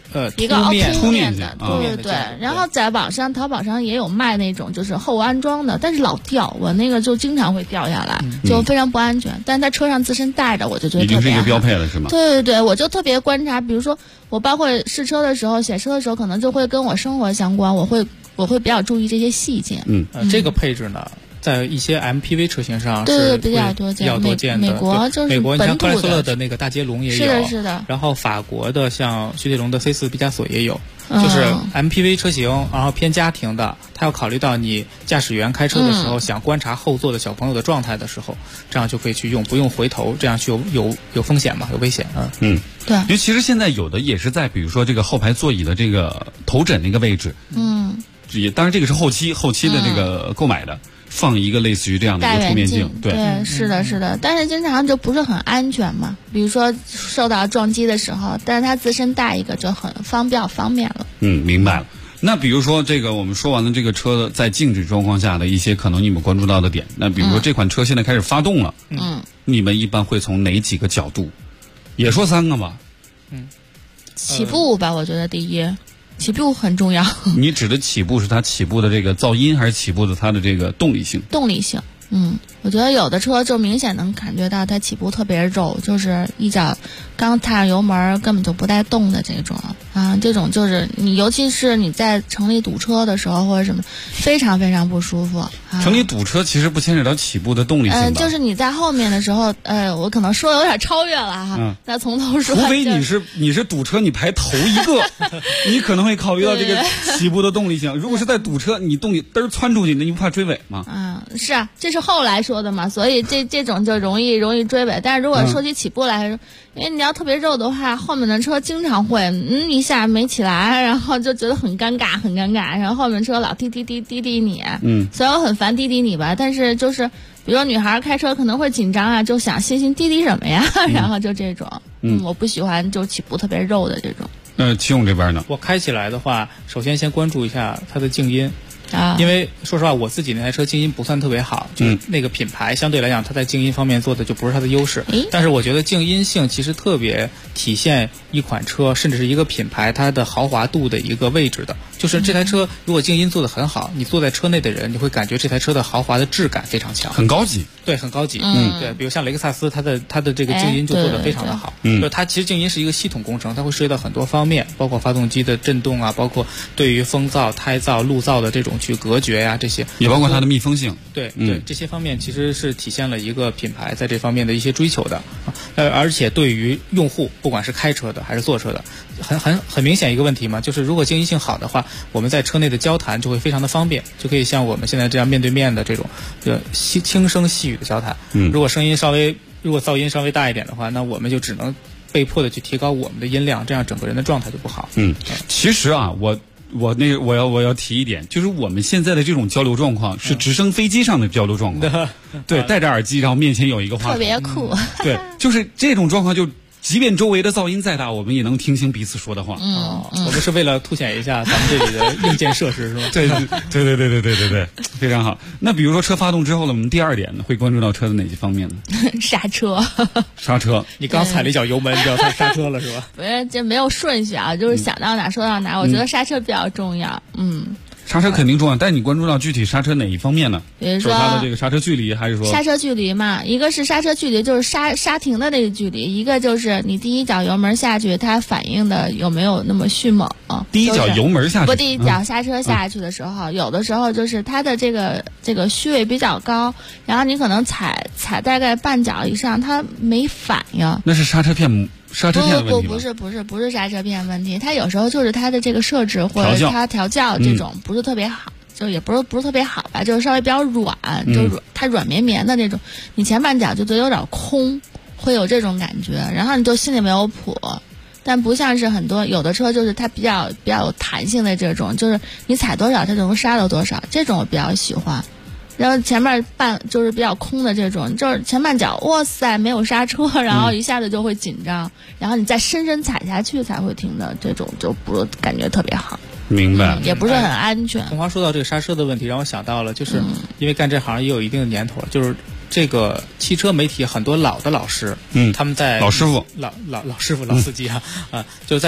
一个凹凸面的， 对对对。然后在淘宝上也有卖那种就是后安装的，但是老掉，我那个就经常会掉下来，就非常不安全。但是在车上自身带着，我就觉得特别好，已经是一个标配了，是吗？ 对对对，我就特别观察，比如说我包括试车的时候、写车的时候，可能就会跟我生活相关，我会比较注意这些细节。 这个配置呢，在一些 MPV 车型上是比较多见的。 美国就是美国，你像克莱斯勒的那个大捷龙也有， 是的。 然后法国的像雪铁龙的 C4 毕加索也有，就是 MPV 车型，然后偏家庭的，它要考虑到你驾驶员开车的时候想观察后座的小朋友的状态的时候，这样就可以去用，不用回头，这样去有风险嘛，有危险啊。 对。 因为其实现在有的也是在比如说这个后排座椅的这个头枕那个位置，也当然这个是后期的这个购买的。放一个类似于这样的一个凸面镜， 对，是的，是的，但是经常就不是很安全嘛。比如说受到撞击的时候，但是它自身带一个就很方便了。 明白了。那比如说这个我们说完了这个车在静止状况下的一些可能你们关注到的点，那比如说这款车现在开始发动了，你们一般会从哪几个角度？也说3个吧。 起步吧，我觉得第一。起步很重要。 你指的起步是它起步的这个噪音，还是起步的它的这个动力性？ 动力性，我觉得有的车就明显能感觉到它起步特别肉，就是一脚刚踏上油门根本就不带动的这种啊，这种就是你，尤其是你在城里堵车的时候或者什么，非常非常不舒服。 城里堵车其实不牵扯到起步的动力性吧？ 就是你在后面的时候，我可能说有点超越了哈。那从头说， 除非你是堵车，你排头一个，你可能会考虑到这个起步的动力性。如果是在堵车，你动力嘚窜出去，那你不怕追尾吗？ 是啊，这是后来说的嘛，所以这种就容易追尾。但是如果说起起步来说，因为你要特别肉的话，后面的车经常会一下没起来，然后就觉得很尴尬，然后后面车老滴你，虽然我很烦滴你吧，但是就是比如说女孩开车可能会紧张啊，就想心滴什么呀，然后就这种，我不喜欢就起步特别肉的这种。 齐勇这边呢？ 我开起来的话，首先关注一下它的静音。因为说实话，我自己那台车静音不算特别好，就是那个品牌相对来讲，它在静音方面做的就不是它的优势。但是我觉得静音性其实特别体现一款车，甚至是一个品牌它的豪华度的一个位置的。就是这台车如果静音做得很好，你坐在车内的人，你会感觉这台车的豪华的质感非常强， 很高级。 对，很高级。对，比如像雷克萨斯，它的这个静音就做得非常的好。就它其实静音是一个系统工程，它会涉及到很多方面，包括发动机的震动啊，包括对于风噪、胎噪、路噪的这种去隔绝呀，这些也包括它的密封性。 对，这些方面其实是体现了一个品牌在这方面的一些追求的。而且对于用户，不管是开车的还是坐车的，很明显一个问题嘛，就是如果静音性好的话，我们在车内的交谈就会非常的方便，就可以像我们现在这样面对面的这种轻声细语的交谈。如果噪音稍微大一点的话，那我们就只能被迫的去提高我们的音量，这样整个人的状态就不好。 其实啊，我要提一点，就是我们现在的这种交流状况是直升飞机上的交流状况。对，戴着耳机，然后面前有一个话筒， 特别酷。 对，就是这种状况，就即便周围的噪音再大，我们也能听清彼此说的话。 我们是为了凸显一下咱们这里的硬件设施，是吧？ 对，非常好。那比如说车发动之后呢，我们第二点呢，会关注到车的哪些方面呢？ 刹车。 你刚踩了一脚油门，你就要刹车了，是吧？ 不是，这没有顺序啊，就是想到哪说到哪。我觉得刹车比较重要。 刹车肯定重要，但你关注到具体刹车哪一方面呢？ 比如说它的这个刹车距离，还是说刹车距离嘛？一个是刹车距离，就是刹停的那个距离；一个就是你第一脚油门下去，它反应的有没有那么迅猛啊？ 第一脚油门下去， 不，第一脚刹车下去的时候，有的时候就是它的这个虚位比较高，然后你可能踩大概半脚以上，它没反应。 那是刹车片的问题吗？ 不是刹车片问题，它有时候就是它的这个设置或者它调教这种不是特别好，就也不是特别好吧，就是稍微比较软，就它软绵绵的那种，你前半脚就觉得有点空，会有这种感觉，然后你就心里没有谱。但不像是很多有的车，就是它比较有弹性的这种，就是你踩多少它就能刹到多少，这种我比较喜欢。然后前面就是比较空的这种，就是前半脚哇塞没有刹车，然后一下子就会紧张，然后你再深踩下去才会停的，这种就不感觉特别好。 明白， 也不是很安全。 红花说到这个刹车的问题，让我想到了，就是因为干这行也有一定的年头了，就是这个汽车媒体很多老师，他们在老师傅、 老师傅、老司机就在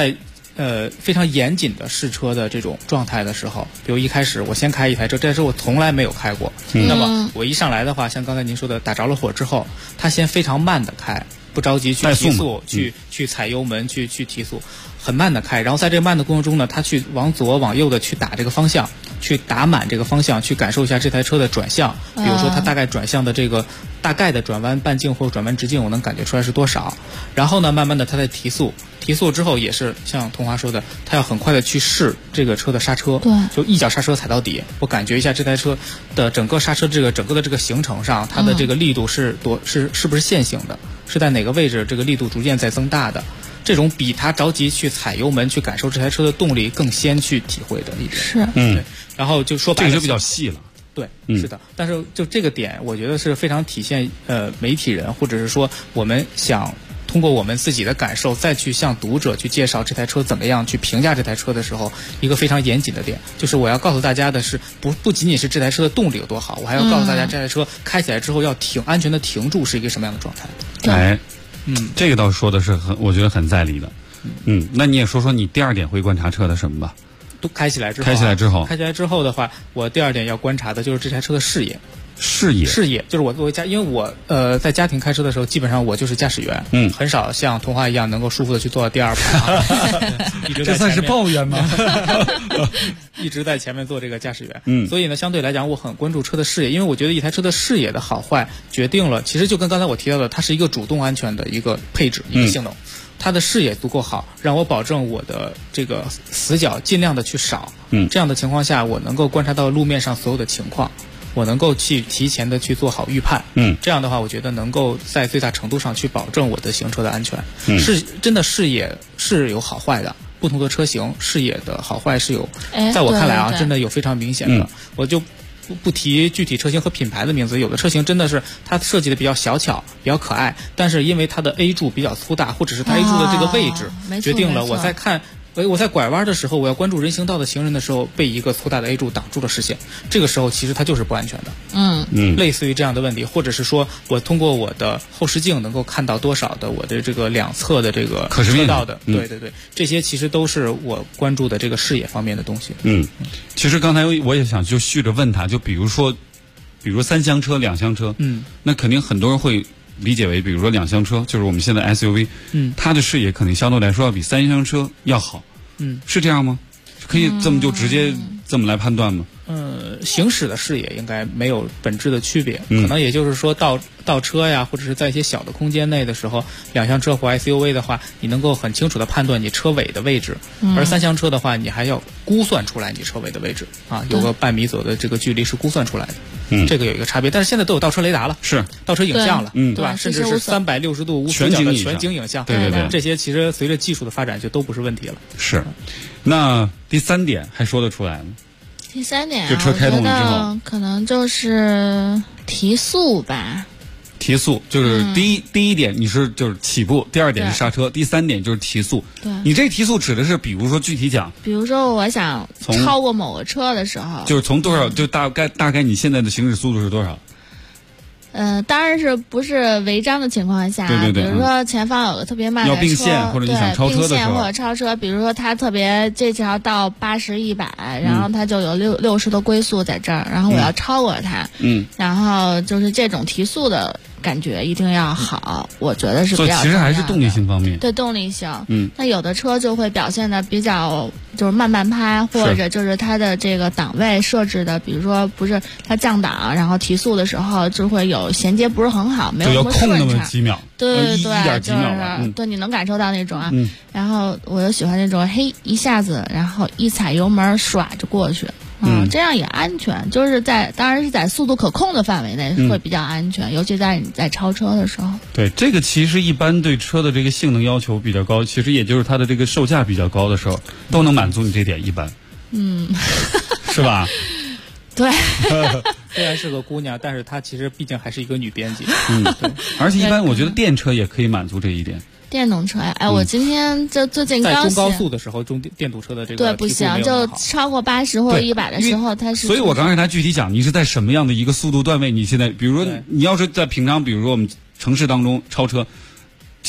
非常严谨的试车的这种状态的时候，比如一开始我先开一台车，这台车我从来没有开过，那么我一上来的话，像刚才您说的打着了火之后，它先非常慢的开，不着急去提速，去踩油门去提速，很慢的开，然后在这个慢的过程中呢，它去往左往右的去打这个方向，去打满这个方向，去感受一下这台车的转向，比如说它大概转向的这个大概的转弯半径或者转弯直径，我能感觉出来是多少。然后呢，慢慢的它在提速之后，也是像童华说的，它要很快的去试这个车的刹车， 对， 就一脚刹车踩到底，我感觉一下这台车的整个刹车整个的这个行程上，它的这个力度是不是线性的，是在哪个位置这个力度逐渐在增大的。这种比他着急去踩油门去感受这台车的动力更先去体会的一点是， 对。然后就说白了， 这个就比较细了。 对，是的。但是就这个点，我觉得是非常体现媒体人或者是说我们想通过我们自己的感受再去向读者去介绍这台车怎么样，去评价这台车的时候，一个非常严谨的点，就是我要告诉大家的是，不仅仅是这台车的动力有多好，我还要告诉大家这台车开起来之后要安全的停住是一个什么样的状态。 哎，这个倒说的是我觉得很在理的。那你也说说你第二点会观察车的什么吧？ 都开起来之后的话，我第二点要观察的就是这台车的视野。视野就是我作为因为我在家庭开车的时候，基本上我就是驾驶员，很少像童话一样能够舒服的去坐到第二排， 这算是抱怨吗？ 一直在前面做这个驾驶员，所以呢，相对来讲，我很关注车的视野，因为我觉得一台车的视野的好坏决定了，其实就跟刚才我提到的，它是一个主动安全的一个配置，一个性能。它的视野足够好，让我保证我的这个死角尽量的去少。这样的情况下，我能够观察到路面上所有的情况，我能够去提前的去做好预判。这样的话，我觉得能够在最大程度上去保证我的行车的安全。真的视野是有好坏的，不同的车型视野的好坏是有，在我看来啊，真的有非常明显的。我就不提具体车型和品牌的名字，有的车型真的是它设计的比较小巧，比较可爱，但是因为它的 A 柱比较粗大，或者是它 A 柱的这个位置，决定了我在拐弯的时候，我要关注人行道的行人的时候，被一个粗大的 A 柱挡住了视线，这个时候其实它就是不安全的。类似于这样的问题，或者是说我通过我的后视镜能够看到多少的我的这个两侧的这个车道的，对，这些其实都是我关注的这个视野方面的东西。 其实刚才我也想就续着问他，就比如三厢车、两厢车，那肯定很多人会理解为，比如说两厢车，就是我们现在 SUV，它的视野肯定相对来说要比三厢车要好，是这样吗？可以这么就直接这么来判断吗？ 行驶的视野应该没有本质的区别，可能也就是说倒车呀，或者是在一些小的空间内的时候，两厢车或 SUV 的话，你能够很清楚的判断你车尾的位置，而三厢车的话，你还要估算出来你车尾的位置啊，有个半米左右的这个距离是估算出来的。这个有一个差别，但是现在都有倒车雷达了， 是倒车影像了，对吧？甚至是360度无死角的全景影像， 对， 这些其实随着技术的发展就都不是问题了。 是，那第三点还说得出来吗？ 第三点， 就车开动了之后， 可能就是提速吧。 提速就是第一点，你就是起步；第二点是刹车；第三点就是提速。 对， 你这提速指的是，比如说具体讲， 比如说我想超过某个车的时候， 就是从多少，就大概你现在的行驶速度是多少？ 当然是不是违章的情况下， 对， 比如说前方有个特别慢的车， 要并线或者你想超车的时候， 并线或者超车，比如说它特别这条到80、100，然后它就有60的龟速在这儿，然后我要超过它，然后就是这种提速的感觉一定要好，我觉得是比较重要的。 所以其实还是动力性方面。 对，动力性。那有的车就会表现的比较就是慢拍，或者就是它的这个档位设置的，比如说不是它降档，然后提速的时候就会有衔接不是很好，没有那么顺畅。 就要空那么几秒。 对， 一点几秒吧。 对，你能感受到那种啊。然后我就喜欢那种一下子，然后一踩油门唰就过去。这样也安全，就是当然是在速度可控的范围内会比较安全，尤其在你在超车的时候。 对，这个其实一般对车的这个性能要求比较高，其实也就是它的这个售价比较高的时候，都能满足你这点一般。是吧？ 对。 虽然是个姑娘，但是她其实毕竟还是一个女编辑。 对。而且一般我觉得电车也可以满足这一点。 电动车呀，我今天就最近刚在中高速的时候，电动车的这个对不行，就超过80或者100的时候，它是。 所以我刚才他具体讲，你是在什么样的一个速度段位？你现在，比如说你要是在平常，比如说我们城市当中超车，其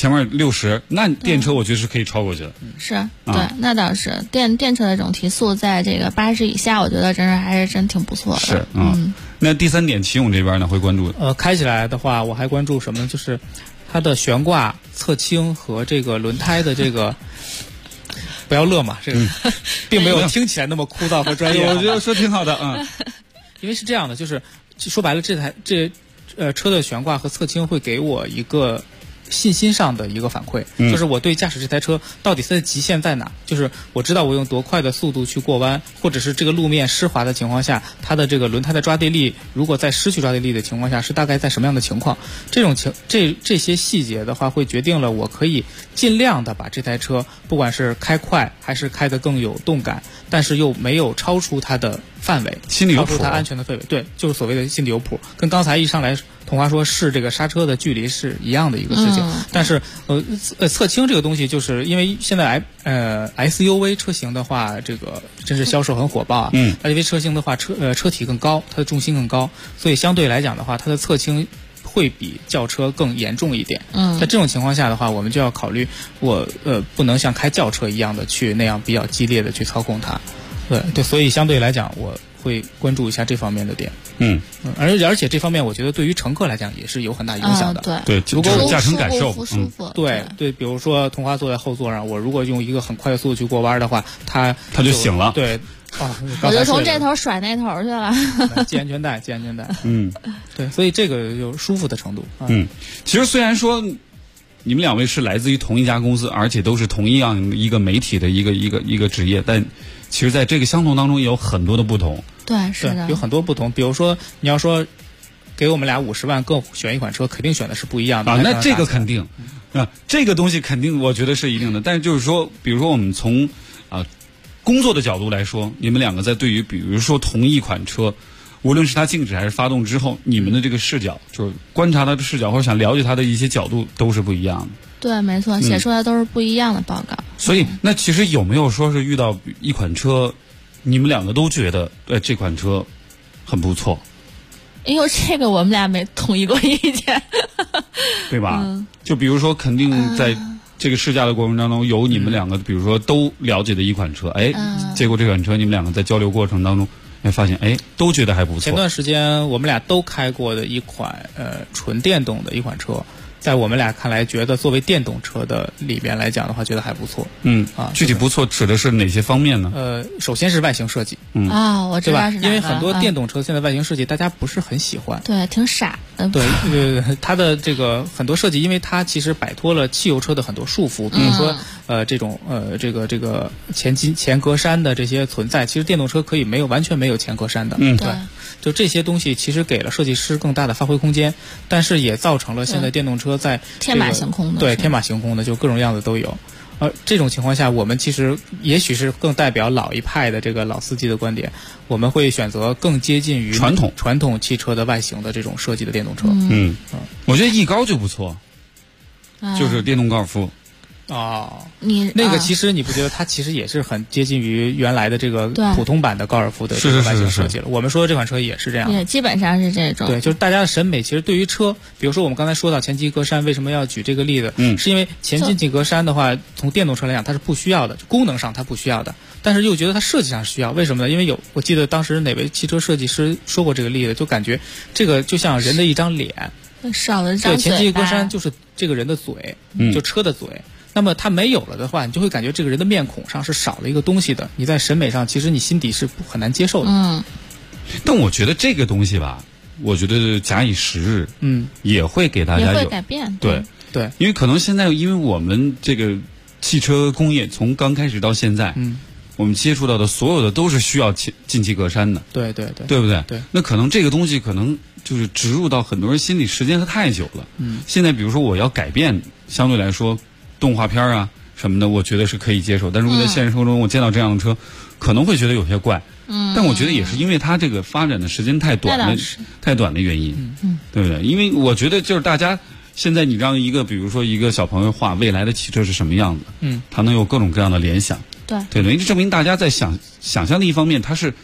前面60，那电车我觉得是可以超过去的。 是，对，那倒是电车的这种提速在这个80以下，我觉得还是真挺不错的。 是，那第3点，齐勇这边呢会关注开起来的话，我还关注什么呢？就是它的悬挂、侧倾和这个轮胎的这个。不要乐嘛，这个并没有听起来那么枯燥和专业。 我觉得说挺好的啊， 因为是这样的，就是说白了，车的悬挂和侧倾会给我一个信心上的一个反馈，就是我对驾驶这台车到底它的极限在哪，就是我知道我用多快的速度去过弯，或者是这个路面湿滑的情况下，它的这个轮胎的抓地力，如果在失去抓地力的情况下，是大概在什么样的情况？这些细节的话，会决定了我可以尽量的把这台车，不管是开快还是开得更有动感，但是又没有超出它的范围， 心里有谱， 超出它安全的范围。对，就是所谓的心里有谱，跟刚才一上来童话说是这个刹车的距离是一样的一个事情。但是侧倾这个东西，就是因为现在SUV 车型的话，这个真是销售很火爆啊。SUV 车型的话，车体更高，它的重心更高，所以相对来讲的话，它的侧倾会比轿车更严重一点。在这种情况下的话，我们就要考虑不能像开轿车一样的去那样比较激烈的去操控它。对，所以相对来讲，我会关注一下这方面的点。而且这方面我觉得对于乘客来讲也是有很大影响的。 对，如果驾乘感受不舒服。 对，比如说童话坐在后座上，我如果用一个很快的速度去过弯的话，他就醒了。 对。 我就从这头甩那头去了。 系安全带。对，所以这个有舒服的程度。 其实虽然说你们2位是来自于同一家公司，而且都是同一样一个媒体的一个职业，但其实在这个相同当中也有很多的不同。 对，是的， 有很多不同。比如说，你要说给我们俩50万各选一款车，肯定选的是不一样的。 那这个肯定，这个东西肯定我觉得是一定的。但是就是说，比如说我们从工作的角度来说，你们2个在对于比如说同一款车，无论是它静止还是发动之后，你们的这个视角，就是观察它的视角或者想了解它的一些角度都是不一样的。 对，没错，写出来都是不一样的报告。 所以，那其实有没有说是遇到一款车，你们2个都觉得这款车很不错？ 哎呦，这个我们俩没统一过意见， 对吧？就比如说，肯定在这个试驾的过程当中，有你们2个，比如说都了解的一款车，结果这款车你们2个在交流过程当中，发现都觉得还不错。 前段时间我们俩都开过的一款纯电动的一款车。在我们俩看来，觉得作为电动车的里边来讲的话，觉得还不错。 具体不错指的是哪些方面呢？首先是外形设计。 我知道是哪个。 因为很多电动车现在外形设计大家不是很喜欢。 对，挺傻的。 对，它的这个很多设计，因为它其实摆脱了汽油车的很多束缚，比如说这种这个前格栅的这些存在，其实电动车可以完全没有前格栅的。 对。 就这些东西其实给了设计师更大的发挥空间，但是也造成了现在电动车在天马行空的。 对，天马行空的，就各种样子都有。这种情况下，我们其实也许是更代表老一派的这个老司机的观点，我们会选择更接近于传统汽车的外形的这种设计的电动车。 我觉得翼高就不错，就是电动高尔夫。 你那个其实你不觉得它其实也是很接近于原来的这个普通版的高尔夫的这个外形设计了？我们说的这款车也是这样， 也基本上是这种。 对，就是大家的审美其实对于车，比如说我们刚才说到前进气格栅，为什么要举这个例子？是因为前进气格栅的话，从电动车来讲它是不需要的，功能上它不需要的，但是又觉得它设计上需要，为什么呢？因为我记得当时哪位汽车设计师说过这个例子，就感觉这个就像人的一张脸， 少了一张嘴巴。 对，前进气格栅就是这个人的嘴，就车的嘴。那么它没有了的话，你就会感觉这个人的面孔上是少了一个东西的，你在审美上其实你心底是很难接受的。 但我觉得这个东西吧，我觉得假以时日，也会给大家也会改变。 对， 因为可能现在因为我们这个汽车工业从刚开始到现在，我们接触到的所有的都是需要进气格栅的。 对不对？ 对。那可能这个东西可能就是植入到很多人心里时间还太久了。现在比如说我要改变，相对来说动画片啊什么的，我觉得是可以接受。但如果在现实生活中我见到这样的车，可能会觉得有些怪。但我觉得也是因为它这个发展的时间太短的原因，对不对？因为我觉得就是大家现在你让比如说一个小朋友画未来的汽车是什么样子，他能有各种各样的联想。 对， 这证明大家在想象的一方面，它是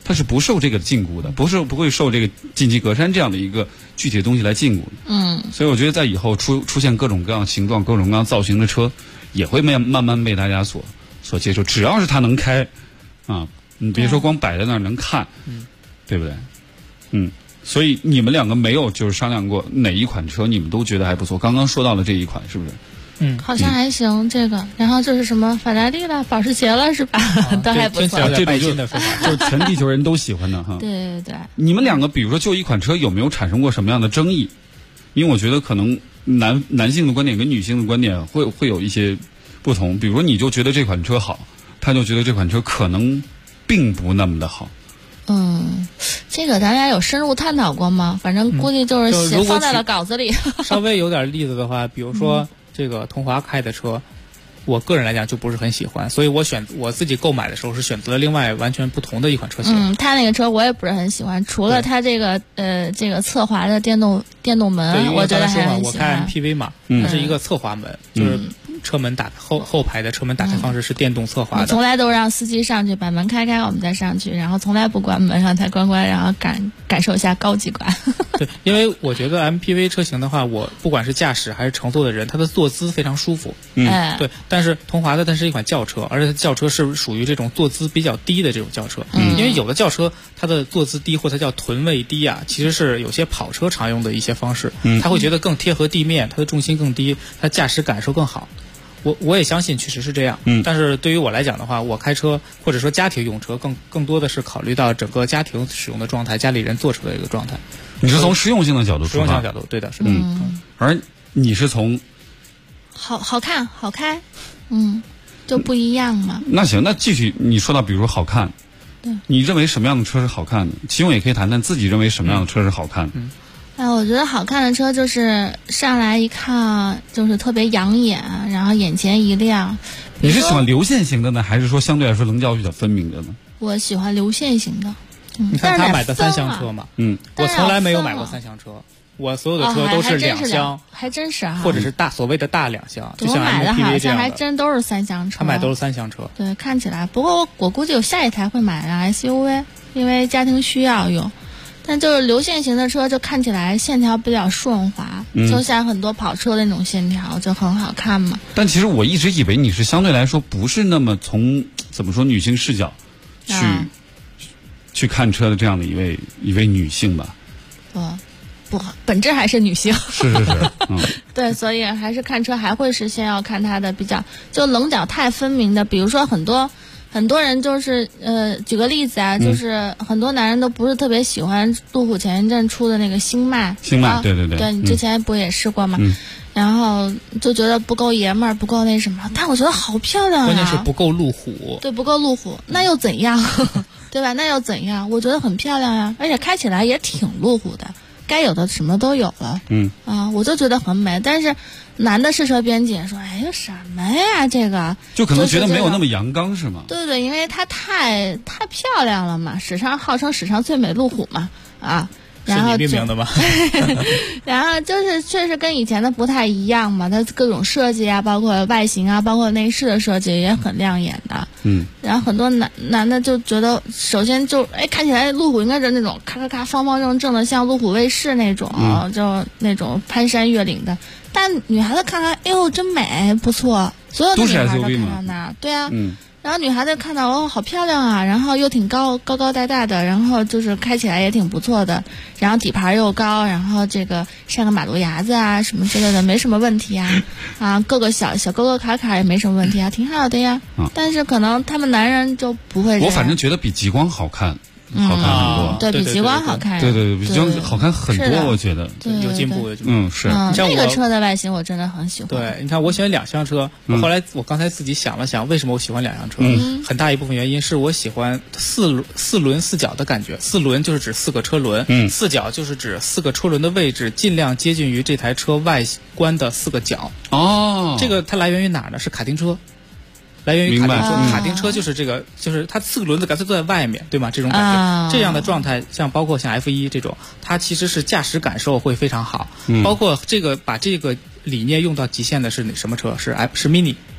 它是不受这个禁锢的，不会受这个进气格栅这样的一个具体的东西来禁锢的。所以我觉得在以后出现各种各样形状、各种各样造型的车，也会慢慢被大家所接受。只要是它能开，啊，你别说光摆在那儿能看，对不对？所以你们两个没有就是商量过哪一款车你们都觉得还不错？刚刚说到了这一款，是不是？ 好像还行，这个，然后就是什么法拉利了、保时捷了，是吧？都还不错。 这种就是全地球人都喜欢的哈。 对。 你们两个，比如说就一款车，有没有产生过什么样的争议？因为我觉得可能男性的观点跟女性的观点会有一些不同。比如说，你就觉得这款车好，他就觉得这款车可能并不那么的好。 这个咱俩有深入探讨过吗？反正估计就是放在了稿子里。 稍微有点例子的话，比如说。这个同华开的车，我个人来讲就不是很喜欢，所以我自己购买的时候是选择了另外完全不同的一款车型。 他那个车我也不是很喜欢，除了他这个侧滑的电动门，我觉得还很喜欢。 我开 MPV 嘛，它是一个侧滑门，就是车门打后排的车门打开方式是电动侧滑的。 我从来都让司机上去把门开，我们再上去，然后从来不关门，让他关，然后感受一下高级感。 对，因为我觉得 MPV 车型的话，我不管是驾驶还是乘坐的人，他的坐姿非常舒服。对。但是同华的它是一款轿车，而且它轿车是属于这种坐姿比较低的这种轿车。因为有的轿车它的坐姿低或者叫臀位低啊，其实是有些跑车常用的一些方式。他会觉得更贴合地面，它的重心更低，它驾驶感受更好。我也相信确实是这样。但是对于我来讲的话，我开车或者说家庭用车更多的是考虑到整个家庭使用的状态，家里人坐车的一个状态。 你是从实用性的角度出发？ 实用性的角度，对的，是的。 而你是从好看好开，就不一样嘛。 那行，那继续你说到比如说好看， 对， 你认为什么样的车是好看的？其中也可以谈谈自己认为什么样的车是好看的。 我觉得好看的车就是上来一看就是特别养眼，然后眼前一亮。 你是喜欢流线型的呢，还是说相对来说棱角比较分明的呢？ 我喜欢流线型的。 你看他买的3厢车嘛，我从来没有买过3厢车，我所有的车都是2厢， 还真是或者是所谓的大2厢，就像 MPV 这样的。 好像还真都是3厢车。 他买都是3厢车。 对，看起来。不过我估计有下一台会买的 SUV， 因为家庭需要用。但就是流线型的车就看起来线条比较顺滑，就像很多跑车的那种线条就很好看嘛。 但其实我一直以为你是相对来说不是那么从怎么说女性视角去看车的这样的一位女性吧。 不，本质还是女性。 是， 对，所以还是看车还会是先要看它的比较就棱角太分明的，比如说很多人就是举个例子啊，就是很多男人都不是特别喜欢路虎前一阵出的那个星脉，对，你之前不也试过吗？然后就觉得不够爷们儿，不够那什么，但我觉得好漂亮啊！ 关键是不够路虎， 对，不够路虎，那又怎样？对吧？那又怎样？我觉得很漂亮呀，而且开起来也挺路虎的，该有的什么都有了。我就觉得很美，但是男的试车编辑说：“哎呀，什么呀？这个就可能觉得没有那么阳刚，是吗？” 对，因为它太漂亮了嘛，号称史上最美路虎嘛，然后是你命名的吗？ 然后就是确实跟以前的不太一样嘛，它各种设计啊，包括外形啊，包括内饰的设计也很亮眼的。然后很多男的就觉得，首先就看起来路虎应该是那种咔咔咔方方正正的，像路虎卫士那种，就那种攀山越岭的。但女孩子看看，哎呦，真美，不错，所有的女孩都看到那儿，对啊。然后女孩子看到好漂亮啊，然后又挺高大的，然后就是开起来也挺不错的，然后底盘又高，然后这个上个马路牙子啊什么之类的没什么问题啊，各个小沟沟坎坎也没什么问题啊，挺好的呀。但是可能他们男人就不会这样。 我反正觉得比极光好看。好看很多， 对，比极光好看， 对，比极光好看很多，我觉得有进步， 是。 那个车的外形我真的很喜欢。 对，你看我喜欢2厢车，后来我刚才自己想了想，为什么我喜欢2厢车？很大一部分原因是我喜欢四轮4角的感觉。4轮就是指4个车轮，4角就是指4个车轮的位置尽量接近于这台车外观的4个角。这个它来源于哪儿呢？是卡丁车。来源于卡丁车，卡丁车就是这个，就是它4个轮子干脆坐在外面，对吗？这种感觉，这样的状态，包括像 F1 这种，它其实是驾驶感受会非常好。包括把这个理念用到极限的是什么车？是 Mini。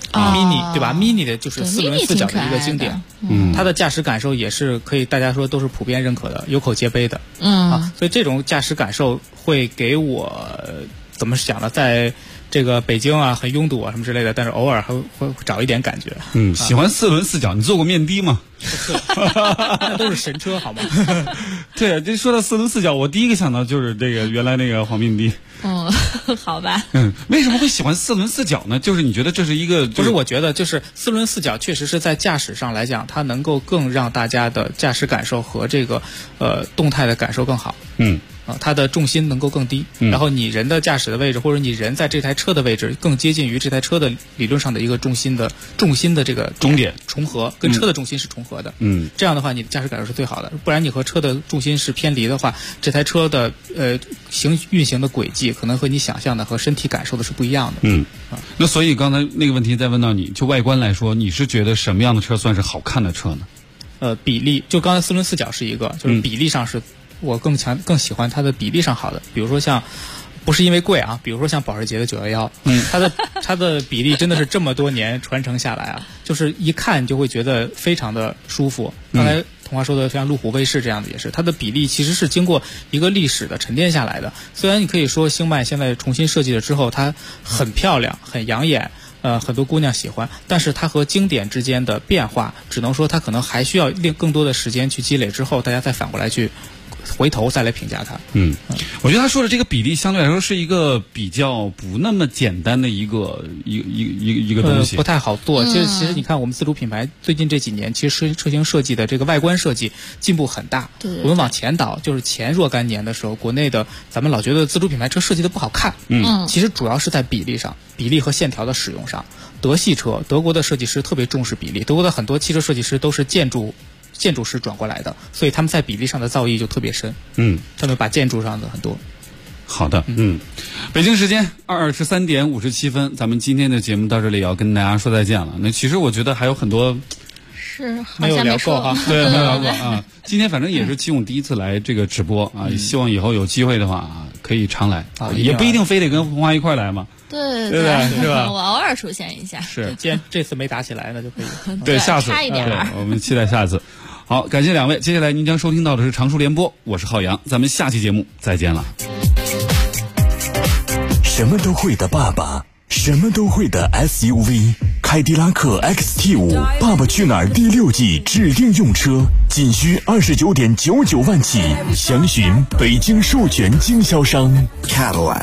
mini 对吧 ？mini 的就是4轮4角的一个经典，它的驾驶感受也是可以大家说都是普遍认可的，有口皆碑的，所以这种驾驶感受会给我怎么讲呢？在这个北京啊，很拥堵啊什么之类的，但是偶尔还会找一点感觉。 喜欢4轮4角，你坐过面的吗？ 那都是神车好吗？ 对啊，这说到4轮4角，我第一个想到就是这个原来那个黄面的。 好吧。 为什么会喜欢4轮4角呢？就是你觉得这是一个， 不是？我觉得就是4轮4角确实是在驾驶上来讲，它能够更让大家的驾驶感受和这个动态的感受更好。它的重心能够更低，然后你人的驾驶的位置或者你人在这台车的位置更接近于这台车的理论上的一个重心的这个终点重合，跟车的重心是重合的。这样的话你的驾驶感受是最好的。不然你和车的重心是偏离的话，这台车的运行的轨迹可能和你想象的和身体感受的是不一样的。 那所以刚才那个问题再问到你，就外观来说，你是觉得什么样的车算是好看的车呢？ 比例就刚才4轮4角是一个，就是比例上是。我更喜欢它的比例上好的，比如说像，不是因为贵啊，比如说像保时捷的911，它的比例真的是这么多年传承下来啊，就是一看就会觉得非常的舒服。刚才童话说的像路虎卫士这样的也是，它的比例其实是经过一个历史的沉淀下来的。虽然你可以说星脉现在重新设计了之后，它很漂亮、很养眼。很多姑娘喜欢，但是它和经典之间的变化，只能说它可能还需要更多的时间去积累之后，大家再反过来去回头再来评价它。 我觉得他说的这个比例相对来说是一个比较不那么简单的一个东西， 不太好做。其实你看我们自主品牌最近这几年，其实车型设计的这个外观设计进步很大。我们往前倒，就是前若干年的时候，国内的咱们老觉得自主品牌车设计的不好看。其实主要是在比例上，比例和线条的使用上。德系车，德国的设计师特别重视比例，德国的很多汽车设计师都是建筑师转过来的，所以他们在比例上的造诣就特别深。他们把建筑上的很多。 好的，北京时间23点57分，咱们今天的节目到这里要跟大家说再见了。那其实我觉得还有很多是没有聊够哈， 对，没有聊过啊。今天反正也是齐勇第一次来这个直播啊，希望以后有机会的话可以常来啊，也不一定非得跟红花一块来嘛。 对， 是吧？ 我偶尔出现一下。 是， 既然这次没打起来，那就可以。 对，下次差一点。 我们期待下次。好，感谢两位。接下来您将收听到的是常熟联播，我是浩洋，咱们下期节目再见了。 什么都会的爸爸，什么都会的 SUV， 凯迪拉克 XT5 爸爸去哪儿第6季指定用车，仅需29.99万起，详询北京授权经销商 Cadillac。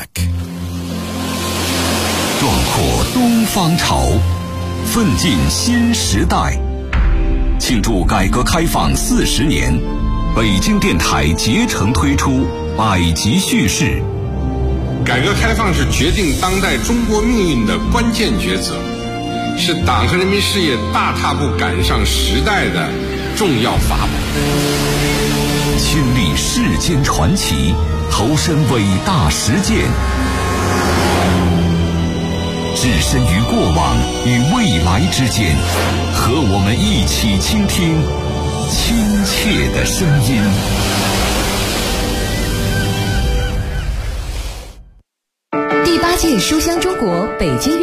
壮阔东方潮，奋进新时代。庆祝改革开放40年，北京电台竭诚推出百集叙事。 改革开放是决定当代中国命运的关键抉择，是党和人民事业大踏步赶上时代的重要法宝。 亲历世间传奇，投身伟大实践，置身于过往与未来之间，和我们一起倾听亲切的声音。 第8届书香中国北京